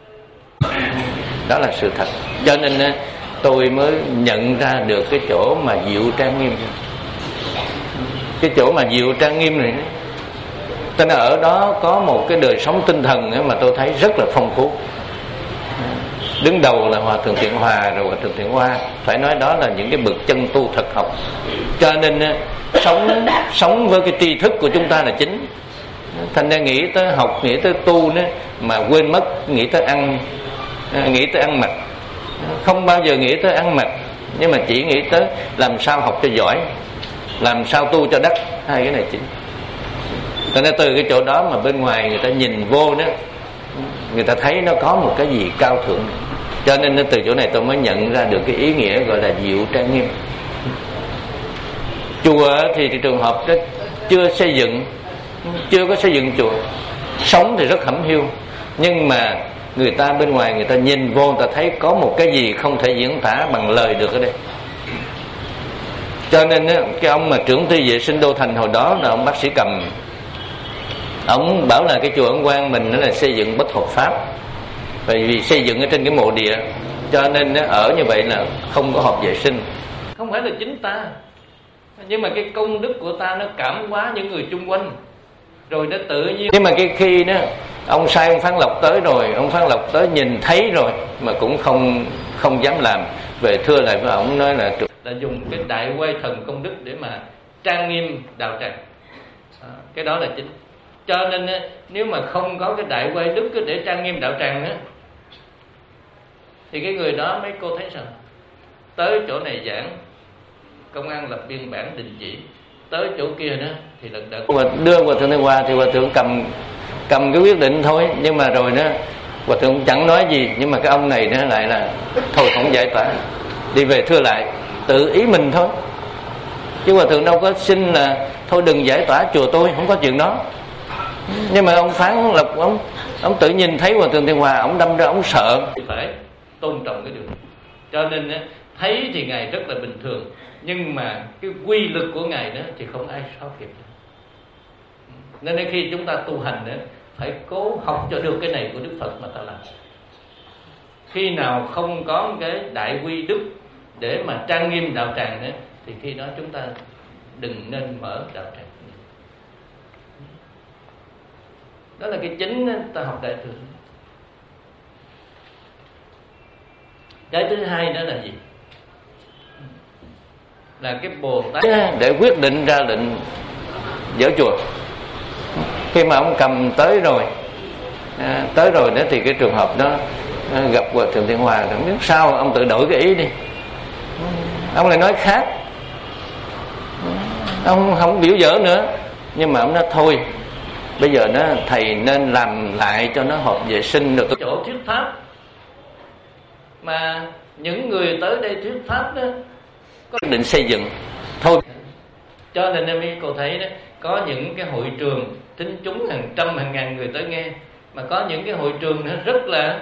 Đó là sự thật. Cho nên tôi mới nhận ra được cái chỗ mà diệu trang nghiêm, cái chỗ mà diệu trang nghiêm này. Cho nên ở đó có một cái đời sống tinh thần mà tôi thấy rất là phong phú. Đứng đầu là Hòa Thượng Thiện Hòa, rồi Hòa Thượng Thiện Hoa, phải nói đó là những cái bậc chân tu thật học. Cho nên sống sống với cái tri thức của chúng ta là chính. Thành ra nghĩ tới học, nghĩ tới tu nữa mà quên mất nghĩ tới ăn, nghĩ tới ăn mặc, không bao giờ nghĩ tới ăn mặc, nhưng mà chỉ nghĩ tới làm sao học cho giỏi, làm sao tu cho đắc, hai cái này chính. Cho nên từ cái chỗ đó mà bên ngoài người ta nhìn vô đó, người ta thấy nó có một cái gì cao thượng. Cho nên từ chỗ này tôi mới nhận ra được cái ý nghĩa gọi là diệu trang nghiêm. Chùa thì trường hợp đó chưa xây dựng, chưa có xây dựng chùa, sống thì rất hẩm hiu, nhưng mà người ta bên ngoài người ta nhìn vô, người ta thấy có một cái gì không thể diễn tả bằng lời được ở đây. Cho nên cái ông mà trưởng ty vệ sinh Đô Thành hồi đó là ông bác sĩ Cầm, ông bảo là cái chùa Ấn Quang mình nó là xây dựng bất hợp pháp, bởi vì xây dựng ở trên cái mộ địa, cho nên ở như vậy là không có hợp vệ sinh. Không phải là chính ta, nhưng mà cái công đức của ta nó cảm hóa những người chung quanh, rồi nó tự nhiên. Nhưng mà cái khi đó ông sai ông Phán Lộc tới rồi, ông Phán Lộc tới nhìn thấy rồi mà cũng không không dám làm, về thưa lại với ông nói là là dùng cái đại quay thần công đức để mà trang nghiêm đạo tràng. À, cái đó là chính. Cho nên nếu mà không có cái đại quay đức để trang nghiêm đạo tràng á, thì cái người đó mấy cô thấy sao? Tới chỗ này giảng, công an lập biên bản đình chỉ, tới chỗ kia nữa thì lần đợt đưa Hòa Thượng này qua thì Hòa Thượng cầm cầm cái quyết định thôi, nhưng mà rồi đó Hòa Thượng chẳng nói gì, nhưng mà cái ông này nó lại là thôi không giải tỏa, đi về thưa lại tự ý mình thôi, chứ Hòa Thượng đâu có xin là thôi đừng giải tỏa chùa tôi, không có chuyện đó. Nhưng mà ông Phán Lộc ông ông tự nhìn thấy Hòa Thượng Thiên Hòa, ông đâm ra ông sợ, phải tôn trọng cái điều này. Cho nên thấy thì ngài rất là bình thường, nhưng mà cái quy lực của ngài đó thì không ai so kịp. Nên khi chúng ta tu hành đó, phải cố học cho được cái này của Đức Phật mà ta làm. Khi nào không có cái đại quy đức để mà trang nghiêm đạo tràng nữa, thì khi đó chúng ta đừng nên mở đạo tràng. Đó là cái chính đó, ta học đại thừa. Cái thứ hai đó là gì? Là cái Bồ Tát để quyết định ra lệnh dỡ chùa. Khi mà ông cầm tới rồi à, tới rồi đó thì cái trường hợp đó à, gặp Hòa Thượng Thiên Hòa, không biết sao ông tự đổi cái ý đi, ông lại nói khác, ông không biểu dỡ nữa, nhưng mà ông nói thôi bây giờ nó thầy nên làm lại cho nó hợp vệ sinh được. Chỗ thuyết pháp mà những người tới đây thuyết pháp đó có định xây dựng thôi. Cho nên em cô thấy đó, có những cái hội trường thính chúng hàng trăm hàng ngàn người tới nghe, mà có những cái hội trường nó rất là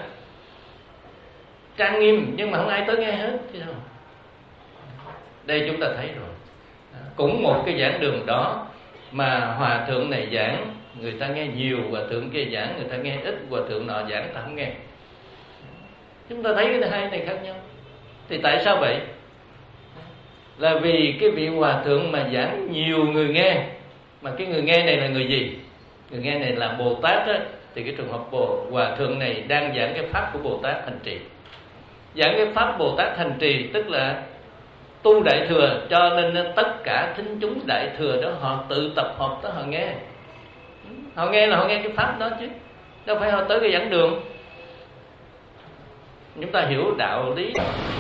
trang nghiêm nhưng mà không ai tới nghe hết chứ đâu. Đây chúng ta thấy rồi, cũng một cái giảng đường đó mà hòa thượng này giảng người ta nghe nhiều, hòa thượng kia giảng người ta nghe ít, hòa thượng nọ giảng ta không nghe. Chúng ta thấy cái hai này khác nhau. Thì tại sao vậy? Là vì cái vị hòa thượng mà giảng nhiều người nghe, mà cái người nghe này là người gì? Người nghe này là Bồ Tát đó. Thì cái trường hợp Bồ hòa thượng này đang giảng cái pháp của Bồ Tát hành trì. Giảng cái pháp Bồ Tát hành trì tức là tu đại thừa, cho nên tất cả thính chúng đại thừa đó họ tự tập hợp tới họ nghe. Họ nghe là họ nghe cái pháp đó chứ, đâu phải họ tới cái giảng đường. Chúng ta hiểu đạo lý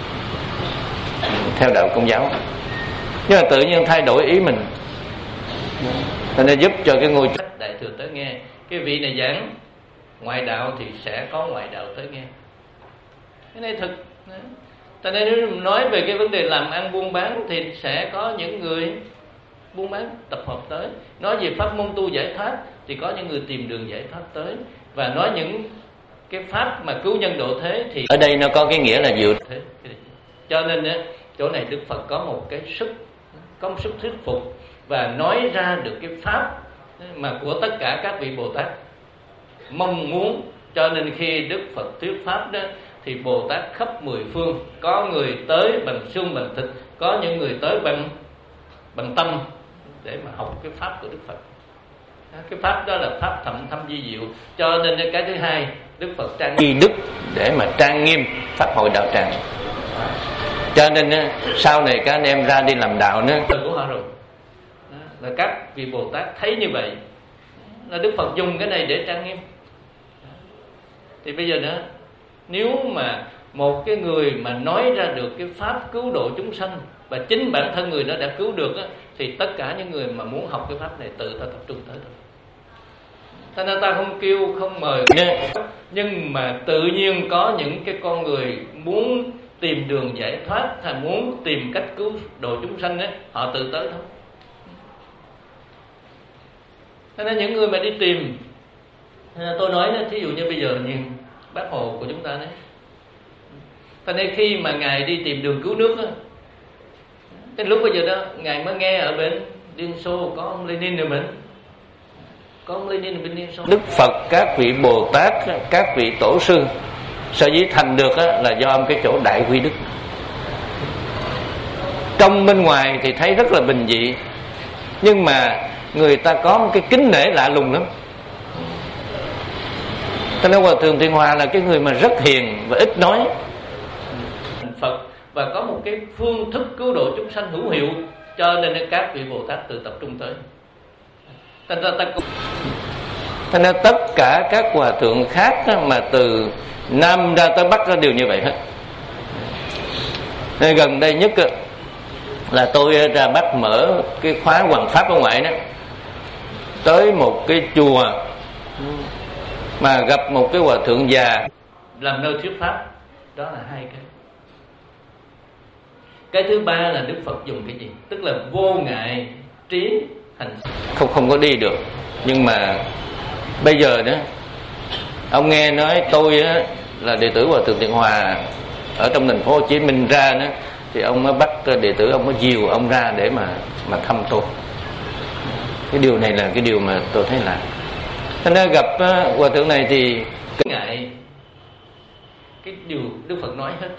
theo đạo Công giáo, nhưng mà tự nhiên thay đổi ý mình, cho nên giúp cho cái ngôi đại thừa tới nghe. Cái vị này giảng ngoại đạo thì sẽ có ngoại đạo tới nghe. Cái này thực. Cho nên nếu nói về cái vấn đề làm ăn buôn bán thì sẽ có những người buôn bán tập hợp tới. Nói về pháp môn tu giải thoát thì có những người tìm đường giải thoát tới. Và nói những cái pháp mà cứu nhân độ thế thì ở đây nó có cái nghĩa là dựa thế. Cho nên chỗ này Đức Phật có một cái sức, có một sức thuyết phục và nói ra được cái pháp mà của tất cả các vị Bồ Tát mong muốn. Cho nên khi Đức Phật thuyết pháp đó thì Bồ Tát khắp mười phương, có người tới bằng xương bằng thịt, có những người tới bằng bằng tâm để mà học cái pháp của Đức Phật. Cái pháp đó là pháp thậm thâm vi diệu. Cho nên cái thứ hai, Đức Phật trang nghiêm đức để mà trang nghiêm pháp hội đạo tràng. Cho nên sau này các anh em ra đi làm đạo nữa của họ rồi, là các vị Bồ Tát thấy như vậy, là Đức Phật dùng cái này để trang nghiêm. Thì bây giờ nữa, nếu mà một cái người mà nói ra được cái pháp cứu độ chúng sanh và chính bản thân người đó đã cứu được á, thì tất cả những người mà muốn học cái pháp này tự ta tập trung tới thôi. Cho nên ta không kêu không mời, nhưng mà tự nhiên có những cái con người muốn tìm đường giải thoát hay muốn tìm cách cứu độ chúng sanh ấy, họ tự tới thôi. Cho nên những người mà đi tìm, tôi nói đó, thí dụ như bây giờ nhìn Bác Hồ của chúng ta đấy, cho nên khi mà ngài đi tìm đường cứu nước đó, cái lúc bây giờ đó ngài mới nghe ở bên Liên Xô có ông Lenin rồi mình, có ông Lenin ở bên Liên Xô. Đức Phật, các vị Bồ Tát, các vị tổ sư sở dĩ thành được là do một cái chỗ đại quy đức. Trong bên ngoài thì thấy rất là bình dị, nhưng mà người ta có một cái kính nể lạ lùng lắm. Cho nên Hòa Thượng Thiện Hòa là cái người mà rất hiền và ít nói. Phật và có một cái phương thức cứu độ chúng sanh hữu hiệu, cho nên các vị Bồ Tát tự tập trung tới. Cho nên tất cả các hòa thượng khác mà từ Nam ra tới Bắc đều như vậy hết. Nên gần đây nhất là tôi ra Bắc mở cái khóa Hoằng Pháp ở ngoài đó, tới một cái chùa mà gặp một cái hòa thượng già làm nơi thuyết pháp. Đó là hai cái. Cái thứ ba là Đức Phật dùng cái gì? Tức là vô ngại trí hành. Không không có đi được. Nhưng mà bây giờ đó, ông nghe nói tôi á, là đệ tử Hòa Thượng Thiện Hòa ở trong thành phố Hồ Chí Minh ra đó, thì ông mới bắt đệ tử ông, mới dìu ông ra để mà mà thăm tôi. Cái điều này là cái điều mà tôi thấy là, cho nên gặp uh, hòa thượng này thì ngại cái điều Đức Phật nói hết.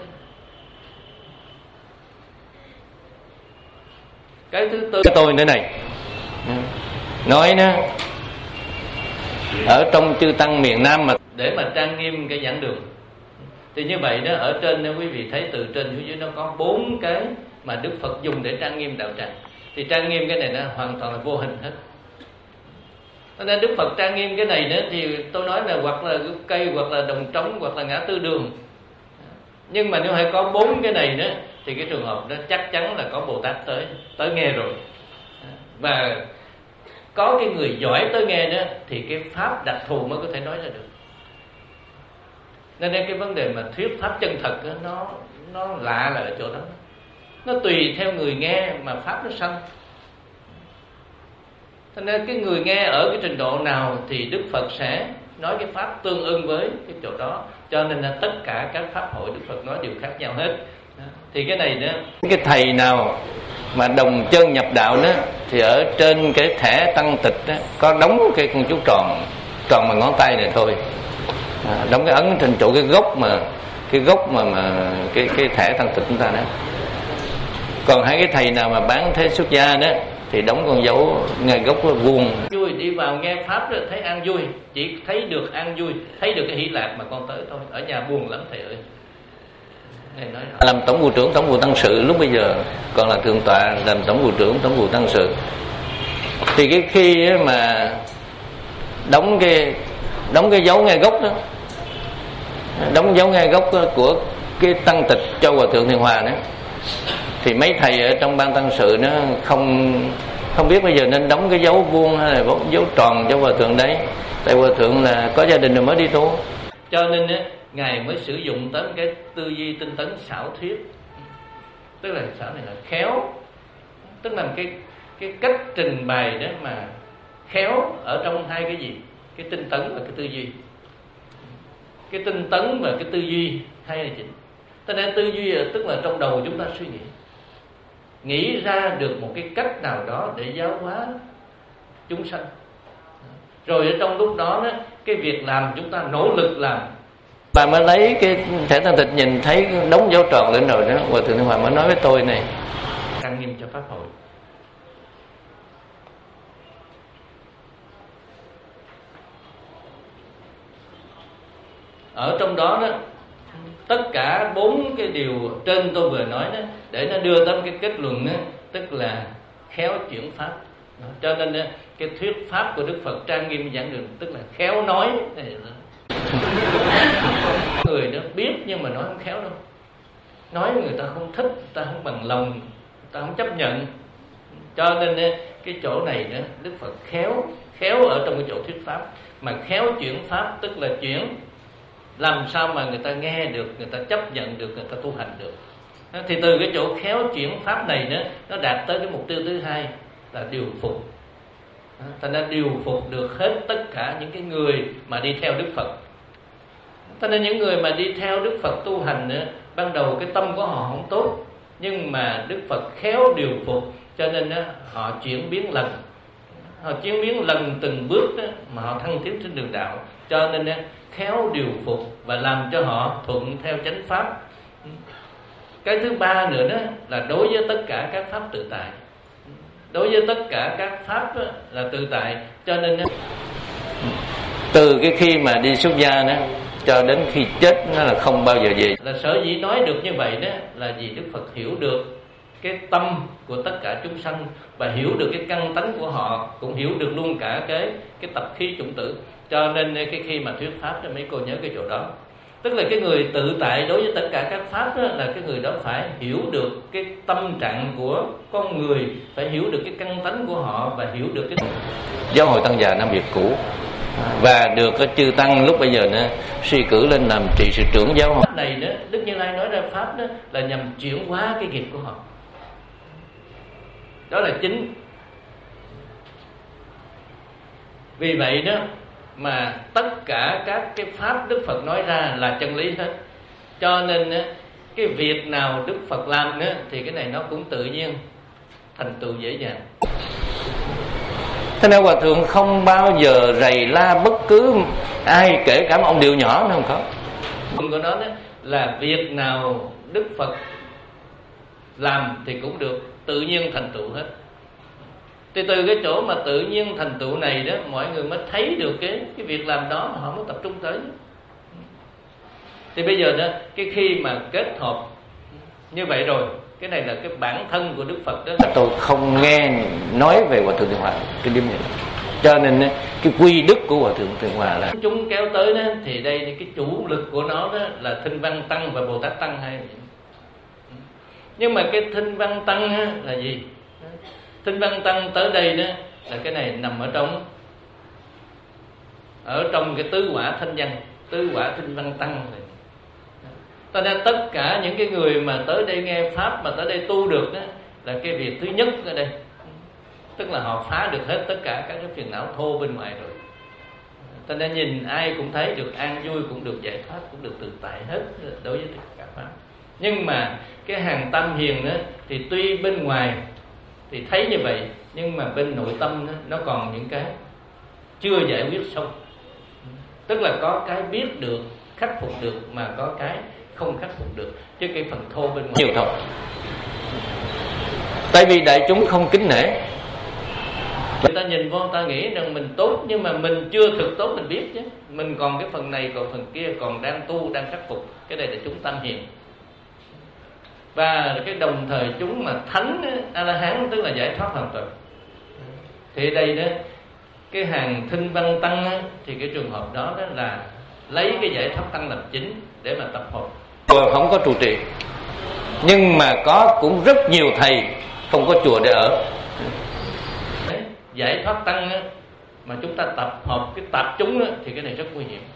Cái thứ tư cái tôi nữa này nói đó, ở trong chư tăng miền Nam mà để mà trang nghiêm cái giảng đường, thì như vậy đó, ở trên nếu quý vị thấy từ trên xuống dưới nó có bốn cái mà Đức Phật dùng để trang nghiêm đạo tràng. Thì trang nghiêm cái này nó hoàn toàn là vô hình hết. Cho nên Đức Phật trang nghiêm cái này nữa thì tôi nói là hoặc là gốc cây, hoặc là đồng trống, hoặc là ngã tư đường. Nhưng mà nếu hay có bốn cái này nữa thì cái trường hợp đó chắc chắn là có Bồ Tát tới tới nghe rồi. Và có cái người giỏi tới nghe đó thì cái pháp đặc thù mới có thể nói ra được. Nên cái vấn đề mà thuyết pháp chân thật đó, nó nó lạ là ở chỗ đó. Nó tùy theo người nghe mà pháp nó sanh. Cho nên cái người nghe ở cái trình độ nào thì Đức Phật sẽ nói cái pháp tương ưng với cái chỗ đó. Cho nên là tất cả các pháp hội Đức Phật nói đều khác nhau hết. Thì cái này nữa, cái thầy nào mà đồng chân nhập đạo đó thì ở trên cái thẻ tăng tịch đó, có đóng cái con chú tròn tròn bằng ngón tay này thôi, à, đóng cái ấn trên chỗ cái gốc mà cái gốc mà mà cái cái thẻ tăng tịch chúng ta đó. Còn hai cái thầy nào mà bán thế xuất gia đó thì đóng con dấu ngay gốc nó vuông. Vui đi vào nghe pháp rồi thấy an vui, chỉ thấy được an vui, thấy được cái hỷ lạc mà con tới thôi. Ở nhà buồn lắm thầy ơi. Nói làm tổng vụ trưởng tổng vụ tăng sự, lúc bây giờ còn là thượng tọa làm tổng vụ trưởng tổng vụ tăng sự. Thì cái khi mà đóng cái đóng cái dấu ngay gốc đó, đóng dấu ngay gốc của cái tăng tịch cho Hòa Thượng Thiện Hòa đó, thì mấy thầy ở trong ban tăng sự nó không không biết bây giờ nên đóng cái dấu vuông hay là dấu tròn cho Hòa Thượng đấy. Tại Hòa Thượng là có gia đình rồi mới đi tu. Cho nên á, Ngài mới sử dụng tới cái tư duy tinh tấn xảo thuyết. Tức là xảo này là khéo, tức là cái cái cách trình bày đó mà khéo ở trong hai cái gì? Cái tinh tấn và cái tư duy. Cái tinh tấn và cái tư duy hay là chính. Cho nên tư duy là tức là trong đầu chúng ta suy nghĩ, nghĩ ra được một cái cách nào đó để giáo hóa chúng sanh. Rồi ở trong lúc đó, đó cái việc làm chúng ta nỗ lực làm. Bà mới lấy cái thẻ tăng tịch nhìn thấy đóng dấu tròn lên rồi đó, Hòa Thượng Thiện Hòa mới nói với tôi này, trang nghiêm cho pháp hội. Ở trong đó đó, tất cả bốn cái điều trên tôi vừa nói đó, để nó đưa tới cái kết luận đó, tức là khéo chuyển pháp. Cho nên đó, cái thuyết pháp của Đức Phật trang nghiêm giảng đường tức là khéo nói. Người đó biết nhưng mà nói không khéo đâu. Nói người ta không thích, người ta không bằng lòng, người ta không chấp nhận. Cho nên cái chỗ này nữa, Đức Phật khéo, khéo ở trong cái chỗ thuyết pháp. Mà khéo chuyển pháp tức là chuyển làm sao mà người ta nghe được, người ta chấp nhận được, người ta tu hành được. Thì từ cái chỗ khéo chuyển pháp này nữa, nó đạt tới cái mục tiêu thứ hai là điều phục. thành ra điều phục được hết tất cả những cái người mà đi theo Đức Phật. Cho nên những người mà đi theo Đức Phật tu hành nữa, ban đầu cái tâm của họ không tốt, nhưng mà Đức Phật khéo điều phục, cho nên đó, họ chuyển biến lần, họ chuyển biến lần từng bước đó, mà họ thăng tiến trên đường đạo. Cho nên đó, khéo điều phục và làm cho họ thuận theo chánh pháp. Cái thứ ba nữa đó là đối với tất cả các pháp tự tại, đối với tất cả các pháp đó, là tự tại. Cho nên đó, từ cái khi mà đi xuất gia đó cho đến khi chết nó là không bao giờ về. Là sở dĩ nói được như vậy đó là vì Đức Phật hiểu được cái tâm của tất cả chúng sanh và hiểu được cái căn tánh của họ, cũng hiểu được luôn cả cái cái tập khí chủng tử. Cho nên cái khi mà thuyết pháp đó, mấy cô nhớ cái chỗ đó, tức là cái người tự tại đối với tất cả các pháp đó, là cái người đó phải hiểu được cái tâm trạng của con người, phải hiểu được cái căn tánh của họ và hiểu được cái Giáo hội Tăng già Nam Việt cũ và được cái chư tăng lúc bây giờ nữa suy cử lên làm trị sự trưởng giáo hội này đó. Đức Như Lai nói ra pháp đó là nhằm chuyển hóa cái nghiệp của họ, đó là chính. Vì vậy đó mà tất cả các cái pháp Đức Phật nói ra là chân lý hết. Cho nên cái việc nào Đức Phật làm nữa thì cái này nó cũng tự nhiên thành tựu dễ dàng. Thế nên Hòa Thượng không bao giờ rầy la bất cứ ai, kể cả một ông điệu nhỏ nữa không có. Của nó đó là việc nào Đức Phật làm thì cũng được tự nhiên thành tựu hết. Thì từ cái chỗ mà tự nhiên thành tựu này đó, mọi người mới thấy được cái cái việc làm đó mà họ mới tập trung tới. Thì bây giờ đó, cái khi mà kết hợp như vậy rồi, cái này là cái bản thân của Đức Phật đó. Tôi không nghe nói về Hòa Thượng Tường Hòa cái điểm này, cho nên cái quy đức của Hòa Thượng Tường Hòa là chúng kéo tới đó, thì đây cái chủ lực của nó đó là Thinh Văn Tăng và Bồ Tát Tăng hay. Nhưng mà cái Thinh Văn Tăng á, là gì? Thinh Văn Tăng tới đây đó là cái này nằm ở trong ở trong cái tứ quả thanh văn, tứ quả Thinh Văn Tăng này. Cho nên tất cả những cái người mà tới đây nghe pháp, mà tới đây tu được đó, là cái việc thứ nhất ở đây, tức là họ phá được hết tất cả các cái phiền não thô bên ngoài rồi. Cho nên nhìn ai cũng thấy được an vui, cũng được giải thoát, cũng được tự tại hết đối với tất cả pháp. Nhưng mà cái hàng tam hiền đó thì tuy bên ngoài thì thấy như vậy, nhưng mà bên nội tâm đó, nó còn những cái chưa giải quyết xong. Tức là có cái biết được, khắc phục được, mà có cái không khắc phục được, chứ cái phần thô bên ngoài nhiều thôi. Tại vì đại chúng không kính nể. Người ta nhìn vô, người ta nghĩ rằng mình tốt, nhưng mà mình chưa thực tốt mình biết chứ. Mình còn cái phần này, còn phần kia, còn đang tu, đang khắc phục. Cái này là chúng tam hiền. Và cái đồng thời chúng mà thánh A-la-hán, tức là giải thoát hoàn toàn. Thì đây đó, cái hàng Thinh Văn Tăng á, thì cái trường hợp đó, đó là lấy cái giải thoát tăng làm chính để mà tập hợp. Không có trụ trì, nhưng mà có cũng rất nhiều thầy không có chùa để ở. Đấy, giải thoát tăng á, mà chúng ta tập hợp cái tạp chúng á, thì cái này rất nguy hiểm.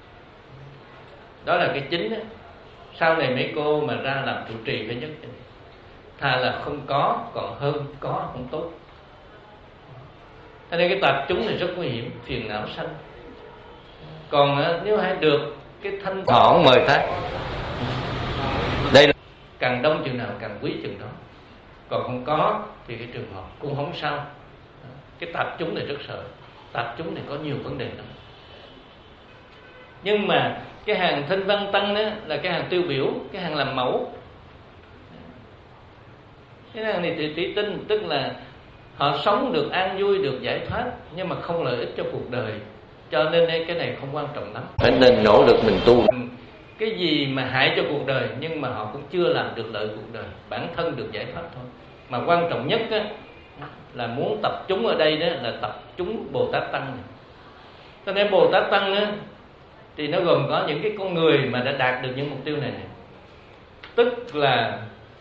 Đó là cái chính á. Sau này mấy cô mà ra làm trụ trì phải nhất, thà là không có còn hơn có không tốt. Cho nên cái tạp chúng này rất nguy hiểm, phiền não sanh. Còn nếu hay được cái thanh họ không mời tới. Đây là càng đông chừng nào càng quý chừng đó. Còn không có thì cái trường hợp cũng không sao. Cái tạp chúng này rất sợ. Tạp chúng này có nhiều vấn đề lắm. Nhưng mà cái hàng Thinh Văn Tăng đó là cái hàng tiêu biểu, cái hàng làm mẫu. Cái hàng này thì tỷ tinh, tức là họ sống được an vui, được giải thoát, nhưng mà không lợi ích cho cuộc đời. Cho nên cái này không quan trọng lắm. Phải nên nỗ lực mình tu. Cái gì mà hại cho cuộc đời, nhưng mà họ cũng chưa làm được lợi cuộc đời, bản thân được giải thoát thôi. Mà quan trọng nhất á, là muốn tập chúng ở đây đó là tập chúng Bồ Tát Tăng này. Cho nên Bồ Tát Tăng á, thì nó gồm có những cái con người mà đã đạt được những mục tiêu này, này. Tức là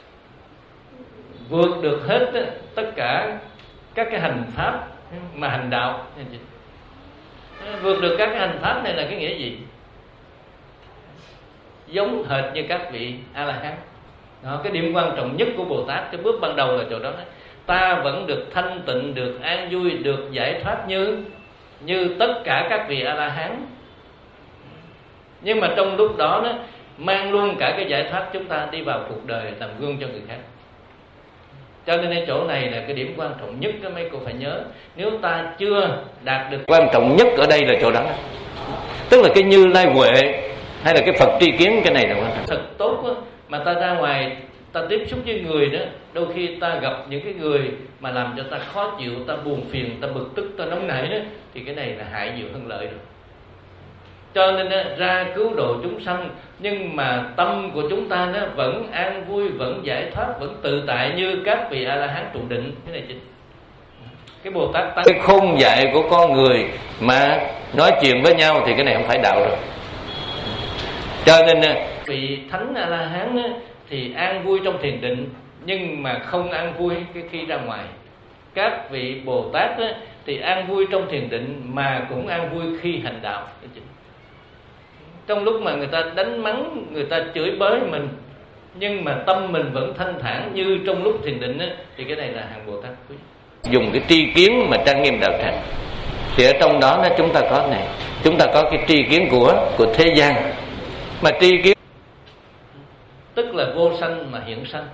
vượt được hết á, tất cả các cái hành pháp mà hành đạo. Vượt được các cái hành pháp này là cái nghĩa gì? Giống hệt như các vị A-la-hán. Đó, cái điểm quan trọng nhất của Bồ Tát, cái bước ban đầu là chỗ đó, đó. ta vẫn được thanh tịnh, được an vui, được giải thoát như như tất cả các vị A-la-hán. Nhưng mà trong lúc đó đó mang luôn cả cái giải thoát chúng ta đi vào cuộc đời làm gương cho người khác. Cho nên cái chỗ này là cái điểm quan trọng nhất đó mấy cô phải nhớ. Nếu ta chưa đạt được, quan trọng nhất ở đây là chỗ đó, tức là cái Như Lai Huệ hay là cái Phật tri kiến, cái này là quan trọng. Thật tốt đó, mà ta ra ngoài ta tiếp xúc với người đó, đôi khi ta gặp những cái người mà làm cho ta khó chịu, ta buồn phiền, ta bực tức, ta nóng nảy đó, thì cái này là hại nhiều hơn lợi rồi. Cho nên đó, ra cứu độ chúng sanh, nhưng mà tâm của chúng ta nó vẫn an vui, vẫn giải thoát, vẫn tự tại như các vị A-la-hán trụ định. Cái này chính cái Bồ Tát tăng. Cái khôn dạy của con người mà nói chuyện với nhau thì cái này không phải đạo rồi. Cho nên vị thánh A-la-hán thì an vui trong thiền định, nhưng mà không an vui cái khi ra ngoài. Các vị Bồ Tát thì an vui trong thiền định mà cũng an vui khi hành đạo. Trong lúc mà người ta đánh mắng, người ta chửi bới mình, nhưng mà tâm mình vẫn thanh thản như trong lúc thiền định ấy, thì cái này là hàng Bồ Tát quý. Dùng cái tri kiến mà trang nghiêm đạo tràng, thì ở trong đó nó chúng ta có này, chúng ta có cái tri kiến của của thế gian, mà tri kiến tức là vô sanh mà hiện sanh.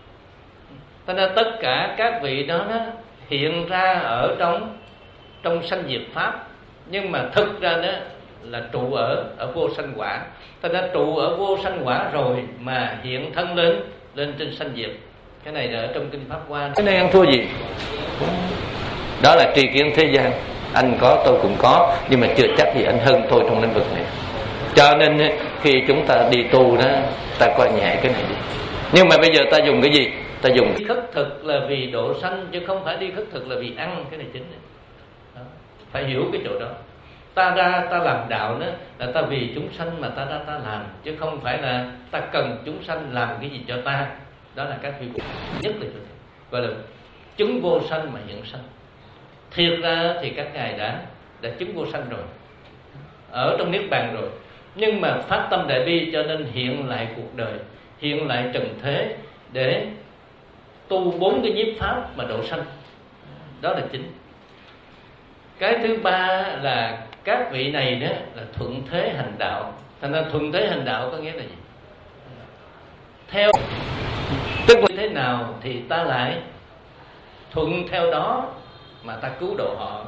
Cho nên tất cả các vị đó, đó hiện ra ở trong trong sanh diệt pháp, nhưng mà thực ra đó là trụ ở ở vô sanh quả. Ta đã trụ ở vô sanh quả rồi mà hiện thân lên lên trên sanh diệt. Cái này là ở trong kinh Pháp Hoa. Cái này ăn thua gì? Đó là tri kiến thế gian. Anh có tôi cũng có, nhưng mà chưa chắc gì anh hơn tôi trong lĩnh vực này. Cho nên khi chúng ta đi tu đó, ta coi nhẹ cái này đi. Nhưng mà bây giờ ta dùng cái gì? Ta dùng đi khất thực là vì độ sanh, chứ không phải đi khất thực là vì ăn. Cái này chính này. Đó. Phải hiểu cái chỗ đó. Ta ra ta làm đạo đó là ta vì chúng sanh mà ta ra ta làm, chứ không phải là ta cần chúng sanh làm cái gì cho ta. Đó là các vị nhất là chỗ này, gọi là chứng vô sanh mà hiện sanh. Thiệt ra thì các ngài đã đã chứng vô sanh rồi, ở trong niết bàn rồi, nhưng mà phát tâm đại bi cho nên hiện lại cuộc đời, hiện lại trần thế để tu bốn cái nhiếp pháp mà độ sanh. Đó là chính. Cái thứ ba là các vị này đó là thuận thế hành đạo. Thành ra thuận thế hành đạo có nghĩa là gì? Theo tức là thế nào thì ta lại thuận theo đó mà ta cứu độ họ.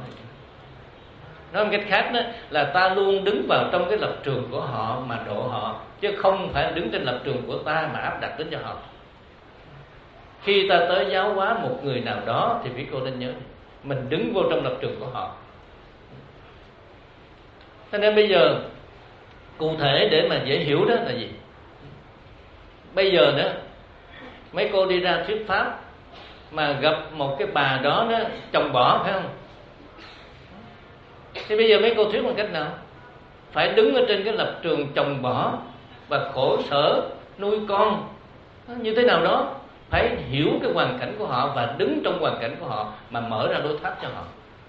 Nói một cách khác đó là ta luôn đứng vào trong cái lập trường của họ mà độ họ, chứ không phải đứng trên lập trường của ta mà áp đặt đến cho họ. Khi ta tới giáo hóa một người nào đó thì quý cô nên nhớ, mình đứng vô trong lập trường của họ. Cho nên bây giờ cụ thể để mà dễ hiểu đó là gì? Bây giờ đó mấy cô đi ra thuyết pháp mà gặp một cái bà đó đó chồng bỏ, phải không? Thì bây giờ mấy cô thuyết bằng cách nào? Phải đứng ở trên cái lập trường chồng bỏ và khổ sở nuôi con như thế nào đó. Phải hiểu cái hoàn cảnh của họ và đứng trong hoàn cảnh của họ mà mở ra lối thoát cho họ.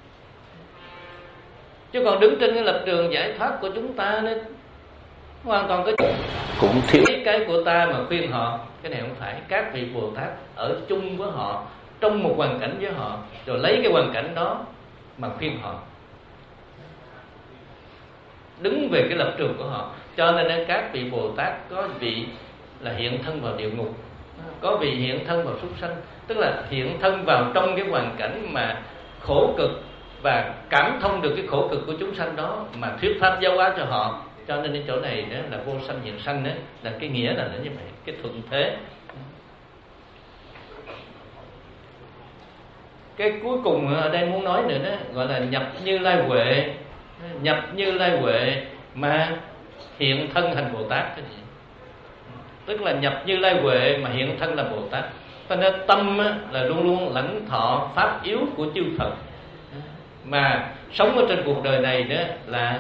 Chứ còn đứng trên cái lập trường giải thoát của chúng ta nên hoàn toàn cái cũng thiếu cái của ta mà khuyên họ. Cái này không phải. Các vị Bồ Tát ở chung với họ, trong một hoàn cảnh với họ, rồi lấy cái hoàn cảnh đó mà khuyên họ, đứng về cái lập trường của họ. Cho nên các vị Bồ Tát có vị là hiện thân vào địa ngục, có vị hiện thân vào súc sanh, tức là hiện thân vào trong cái hoàn cảnh mà khổ cực và cảm thông được cái khổ cực của chúng sanh đó mà thuyết pháp giáo hóa cho họ. Cho nên cái chỗ này đó là vô sanh hiện sanh, đó là cái nghĩa là như vậy, cái thuận thế. Cái cuối cùng ở đây muốn nói nữa đó gọi là nhập Như Lai Huệ. Nhập Như Lai Huệ mà hiện thân thành Bồ Tát. Tức là nhập Như Lai Huệ mà hiện thân là Bồ Tát. Cho nên tâm là luôn luôn lãnh thọ pháp yếu của chư Phật, mà sống ở trên cuộc đời này đó là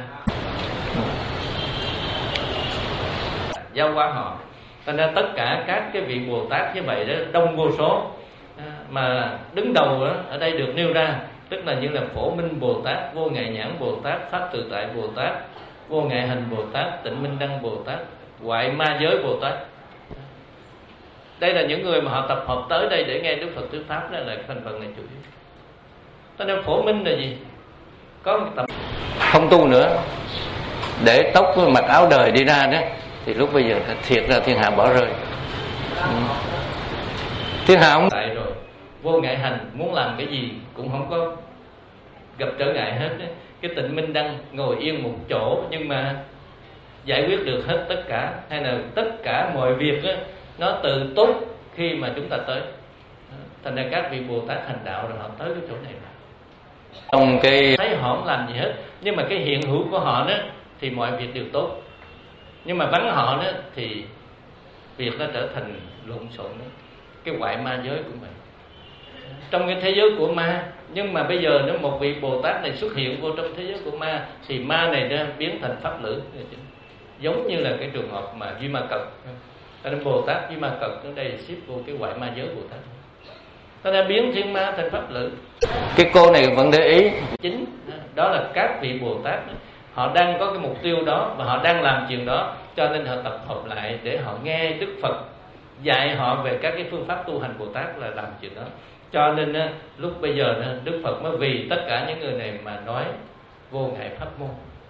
giao hóa họ. Cho nên tất cả các cái vị Bồ Tát như vậy đó đông vô số, mà đứng đầu đó, ở đây được nêu ra tức là như là Phổ Minh Bồ Tát, Vô Ngại Nhãn Bồ Tát, Pháp Tự Tại Bồ Tát, Vô Ngại Hành Bồ Tát, Tịnh Minh Đăng Bồ Tát, Hoại Ma Giới Bồ Tát. Đây là những người mà họ tập hợp tới đây để nghe Đức Phật thuyết pháp, đó là thành phần này chủ yếu. Cho nên phổ minh là gì? Có một tập không tu nữa, để tóc mặc áo đời đi ra đó, thì lúc bây giờ thiệt là thiên hạ bỏ rơi. Ừ. Thiên hạ không tại rồi vô ngại hành, muốn làm cái gì cũng không có gặp trở ngại hết đấy. Cái tịnh minh đăng ngồi yên một chỗ nhưng mà giải quyết được hết tất cả, hay là tất cả mọi việc đó, nó từ tốt khi mà chúng ta tới. Thành ra các vị Bồ Tát hành đạo rồi họ tới cái chỗ này trong cái thấy họ không làm gì hết, nhưng mà cái hiện hữu của họ đó thì mọi việc đều tốt. Nhưng mà vắng họ đó thì việc nó trở thành lộn xộn đó. Cái ngoại ma giới của mình trong cái thế giới của ma, nhưng mà bây giờ nếu một vị Bồ Tát này xuất hiện vô trong thế giới của ma thì ma này nó biến thành pháp lữ, giống như là cái trường hợp mà Duy Ma Cật. Cho nên Bồ Tát Duy Ma Cật ở đây xếp vô cái ngoại ma giới Bồ Tát, nó đã biến thiên ma thành pháp lữ. Cái cô này vẫn để ý Chính đó là các vị Bồ Tát họ đang có cái mục tiêu đó và họ đang làm chuyện đó, cho nên họ tập hợp lại để họ nghe Đức Phật dạy họ về các cái phương pháp tu hành Bồ Tát là làm chuyện đó. Cho nên lúc bây giờ Đức Phật mới vì tất cả những người này mà nói vô ngại pháp môn.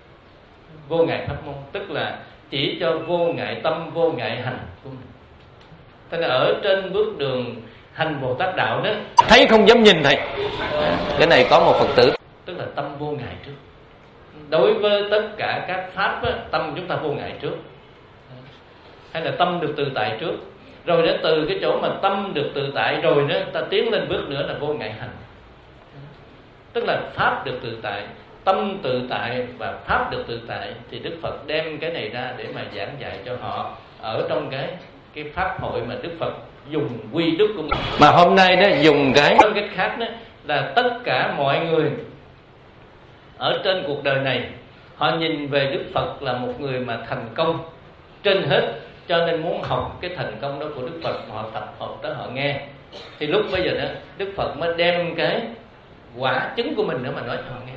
Vô ngại pháp môn tức là chỉ cho vô ngại tâm, vô ngại hành của mình. Thế nên ở trên bước đường hành Bồ Tát đạo đó, thấy không dám nhìn thầy. Cái này có một Phật tử, tức là tâm vô ngại trước. Đối với tất cả các pháp á, tâm chúng ta vô ngại trước, hay là tâm được tự tại trước, rồi đến từ cái chỗ mà tâm được tự tại rồi đó, ta tiến lên bước nữa là vô ngại hành. Tức là pháp được tự tại, tâm tự tại và pháp được tự tại, thì Đức Phật đem cái này ra để mà giảng dạy cho họ ở trong cái cái pháp hội mà Đức Phật dùng quy đức của mình. Mà hôm nay đó dùng cái nói cách khác đó là tất cả mọi người ở trên cuộc đời này họ nhìn về Đức Phật là một người mà thành công trên hết, cho nên muốn học cái thành công đó của Đức Phật, họ tập hợp tới họ nghe. Thì lúc bây giờ đó Đức Phật mới đem cái quả chứng của mình nữa mà nói cho họ nghe.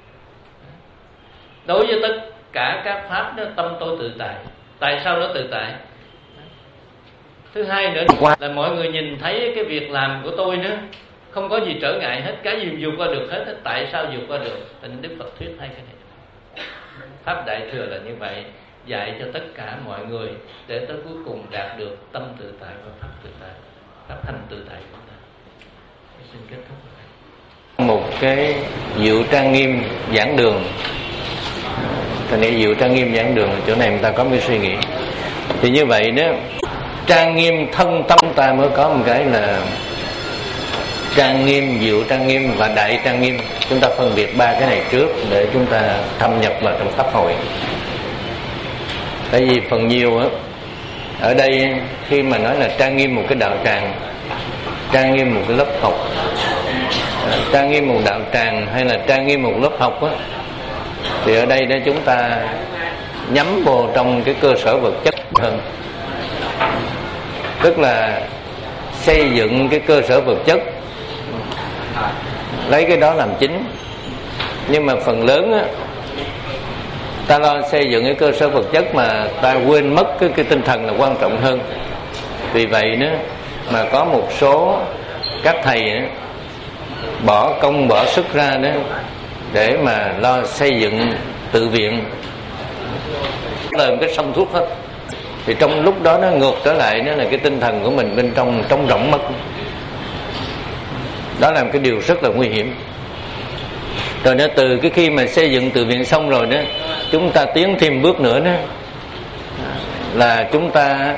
Đối với tất cả các pháp đó, tâm tôi tự tại. Tại sao nó tự tại? Thứ hai nữa là mọi người nhìn thấy cái việc làm của tôi nữa không có gì trở ngại hết, cái gì vượt qua được hết. Tại sao vượt qua được? Thì Đức Phật thuyết hai cái này. Pháp Đại Thừa là như vậy, dạy cho tất cả mọi người để tới cuối cùng đạt được tâm tự tại và pháp tự tại, pháp hành tự tại của ta. Xin kết thúc. Một cái Diệu Trang Nghiêm giảng đường. Thành ra Diệu Trang Nghiêm giảng đường, chỗ này người ta có một suy nghĩ. Thì như vậy đó, trang nghiêm thân tâm ta mới có một cái là trang nghiêm, Diệu Trang Nghiêm và Đại Trang Nghiêm. Chúng ta phân biệt ba cái này trước để chúng ta thâm nhập vào trong pháp hội. Tại vì phần nhiều á, ở đây khi mà nói là trang nghiêm một cái đạo tràng, trang nghiêm một cái lớp học, trang nghiêm một đạo tràng hay là trang nghiêm một lớp học á, thì ở đây đó chúng ta nhắm vô trong cái cơ sở vật chất hơn, tức là xây dựng cái cơ sở vật chất, lấy cái đó làm chính. Nhưng mà phần lớn á, ta lo xây dựng cái cơ sở vật chất mà ta quên mất cái, cái tinh thần là quan trọng hơn. Vì vậy nữa mà có một số các thầy đó, bỏ công bỏ sức ra đó để mà lo xây dựng tự viện, là một cái sông thuốc hết. Thì trong lúc đó nó ngược trở lại, đó là cái tinh thần của mình bên trong trống rỗng mất. Đó là một cái điều rất là nguy hiểm. Rồi nó từ cái khi mà xây dựng tự viện xong rồi đó, chúng ta tiến thêm bước nữa đó là chúng ta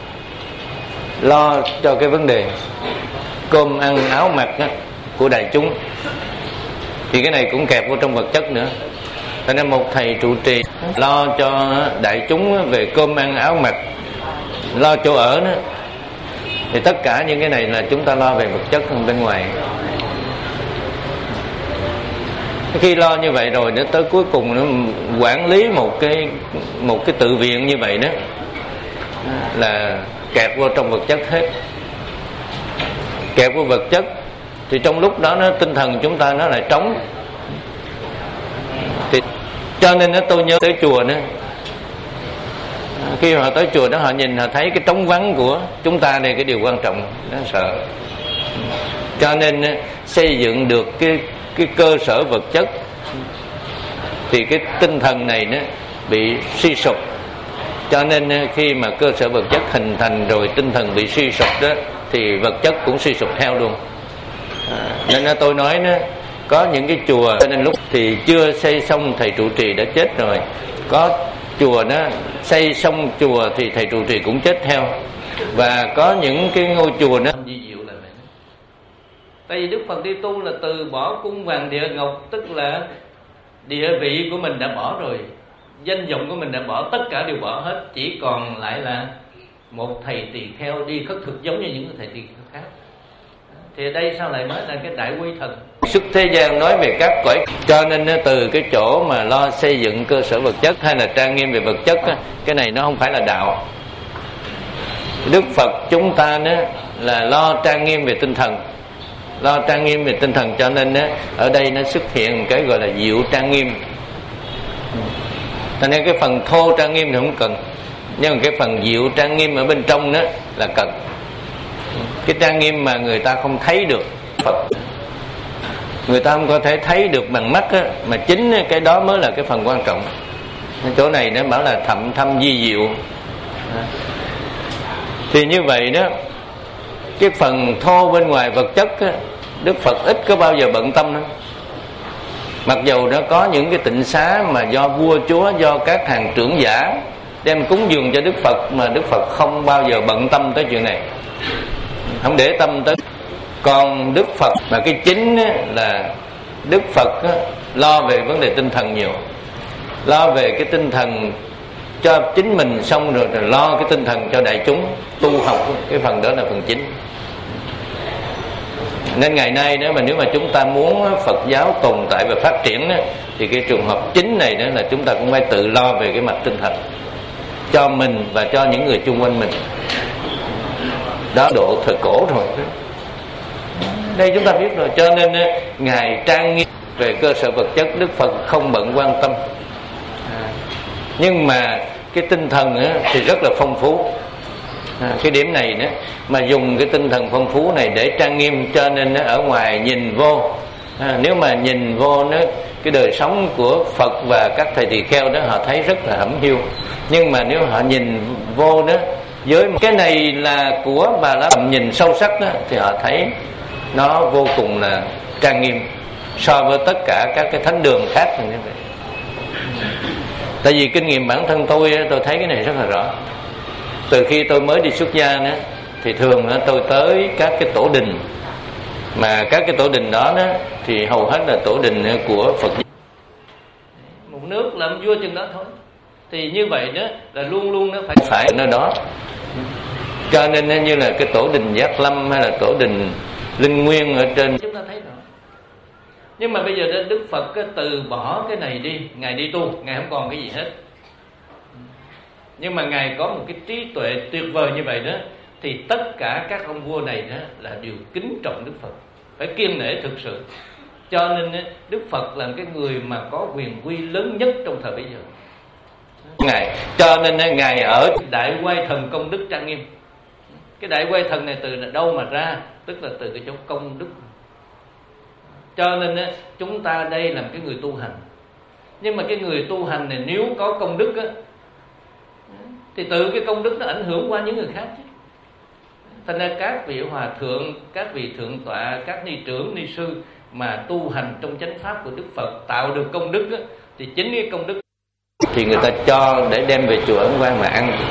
lo cho cái vấn đề cơm ăn áo mặc đó, của đại chúng. Thì cái này cũng kẹp vô trong vật chất nữa. Cho nên một thầy trụ trì lo cho đại chúng về cơm ăn áo mặc, lo chỗ ở đó, thì tất cả những cái này là chúng ta lo về vật chất bên ngoài. Khi lo như vậy rồi đến tới cuối cùng nó quản lý một cái một cái tự viện như vậy đó là kẹp vô trong vật chất hết. Kẹp vô vật chất thì trong lúc đó nó tinh thần chúng ta nó lại trống. Thì cho nên nó tôi nhớ tới chùa nữa, Khi họ tới chùa đó, họ nhìn họ thấy cái trống vắng của chúng ta đây, cái điều quan trọng đáng sợ. Cho nên xây dựng được cái cái cơ sở vật chất thì cái tinh thần này nó bị suy sụp. Cho nên khi mà cơ sở vật chất hình thành rồi, tinh thần bị suy sụp đó, thì vật chất cũng suy sụp theo luôn. À, nên tôi nói đó, có những cái chùa cho nên lúc thì chưa xây xong thầy trụ trì đã chết rồi. Có chùa đó xây xong chùa thì thầy trụ trì cũng chết theo. Và có những cái ngôi chùa đó di diệu là vậy. Tại vì Đức Phật đi tu là từ bỏ cung vàng địa ngọc, tức là địa vị của mình đã bỏ rồi, danh vọng của mình đã bỏ, tất cả đều bỏ hết, chỉ còn lại là một thầy tỳ kheo đi khất thực giống như những thầy tỳ kheo khác. Thì đây sao lại mới là cái đại quy thần. Xuất thế gian nói về các cõi, cho nên từ cái chỗ mà lo xây dựng cơ sở vật chất hay là trang nghiêm về vật chất, cái này nó không phải là đạo. Đức Phật chúng ta đó là lo trang nghiêm về tinh thần, lo trang nghiêm về tinh thần, cho nên ở đây nó xuất hiện cái gọi là diệu trang nghiêm. Cho nên cái phần thô trang nghiêm thì không cần, nhưng mà cái phần diệu trang nghiêm ở bên trong đó là cần. Cái trang nghiêm mà người ta không thấy được Phật, người ta không có thể thấy được bằng mắt á, mà chính cái đó mới là cái phần quan trọng. Chỗ này nó bảo là thậm thâm di diệu. Thì như vậy đó, cái phần thô bên ngoài vật chất á, Đức Phật ít có bao giờ bận tâm đó. Mặc dù nó có những cái tịnh xá mà do vua chúa, do các hàng trưởng giả đem cúng dường cho Đức Phật, mà Đức Phật không bao giờ bận tâm tới chuyện này, không để tâm tới. Còn Đức Phật mà cái chính là Đức Phật lo về vấn đề tinh thần nhiều, lo về cái tinh thần cho chính mình, xong rồi, rồi lo cái tinh thần cho đại chúng tu học. Cái phần đó là phần chính. Nên ngày nay đó, mà nếu mà chúng ta muốn Phật giáo tồn tại và phát triển đó, thì cái trường hợp chính này đó là chúng ta cũng phải tự lo về cái mặt tinh thần cho mình và cho những người chung quanh mình. Đó độ thời cổ rồi, đây chúng ta biết rồi. Cho nên Ngài trang nghiêm về cơ sở vật chất, Đức Phật không bận quan tâm. Nhưng mà cái tinh thần thì rất là phong phú. À, cái điểm này đó, mà dùng cái tinh thần phong phú này để trang nghiêm, cho nên nó ở ngoài nhìn vô, à, nếu mà nhìn vô nó cái đời sống của Phật và các thầy tỳ kheo đó, họ thấy rất là hẩm hiu. Nhưng mà nếu họ nhìn vô đó, với cái này là của Bà La Mật nhìn sâu sắc đó, thì họ thấy nó vô cùng là trang nghiêm so với tất cả các cái thánh đường khác như vậy. Tại vì kinh nghiệm bản thân tôi, tôi thấy cái này rất là rõ. Từ khi tôi mới đi xuất gia đó, thì thường tôi tới các cái tổ đình, mà các cái tổ đình đó, đó thì hầu hết là tổ đình của Phật. Một nước làm vua chừng đó thôi. Thì như vậy đó là luôn luôn nó phải phải nơi đó. Cho nên như là cái tổ đình Giác Lâm hay là tổ đình Linh Nguyên ở trên, chúng ta thấy rồi. Nhưng mà bây giờ Đức Phật từ bỏ cái này đi, Ngài đi tu, Ngài không còn cái gì hết. Nhưng mà Ngài có một cái trí tuệ tuyệt vời như vậy đó, thì tất cả các ông vua này đó là đều kính trọng Đức Phật, phải kiêng nể thực sự. Cho nên Đức Phật là cái người mà có quyền quy lớn nhất trong thời bấy giờ. Ngài cho nên Ngài ở Đại Quay Thần công đức trang nghiêm. Cái Đại Quay Thần này từ đâu mà ra? Tức là từ cái chỗ công đức. Cho nên chúng ta đây là cái người tu hành. Nhưng mà cái người tu hành này nếu có công đức á, thì từ cái công đức nó ảnh hưởng qua những người khác chứ. Thành ra các vị hòa thượng, các vị thượng tọa, các ni trưởng, ni sư mà tu hành trong chánh pháp của Đức Phật tạo được công đức á, thì chính cái công đức thì người ta cho để đem về chùa Ấn Quang mà ăn.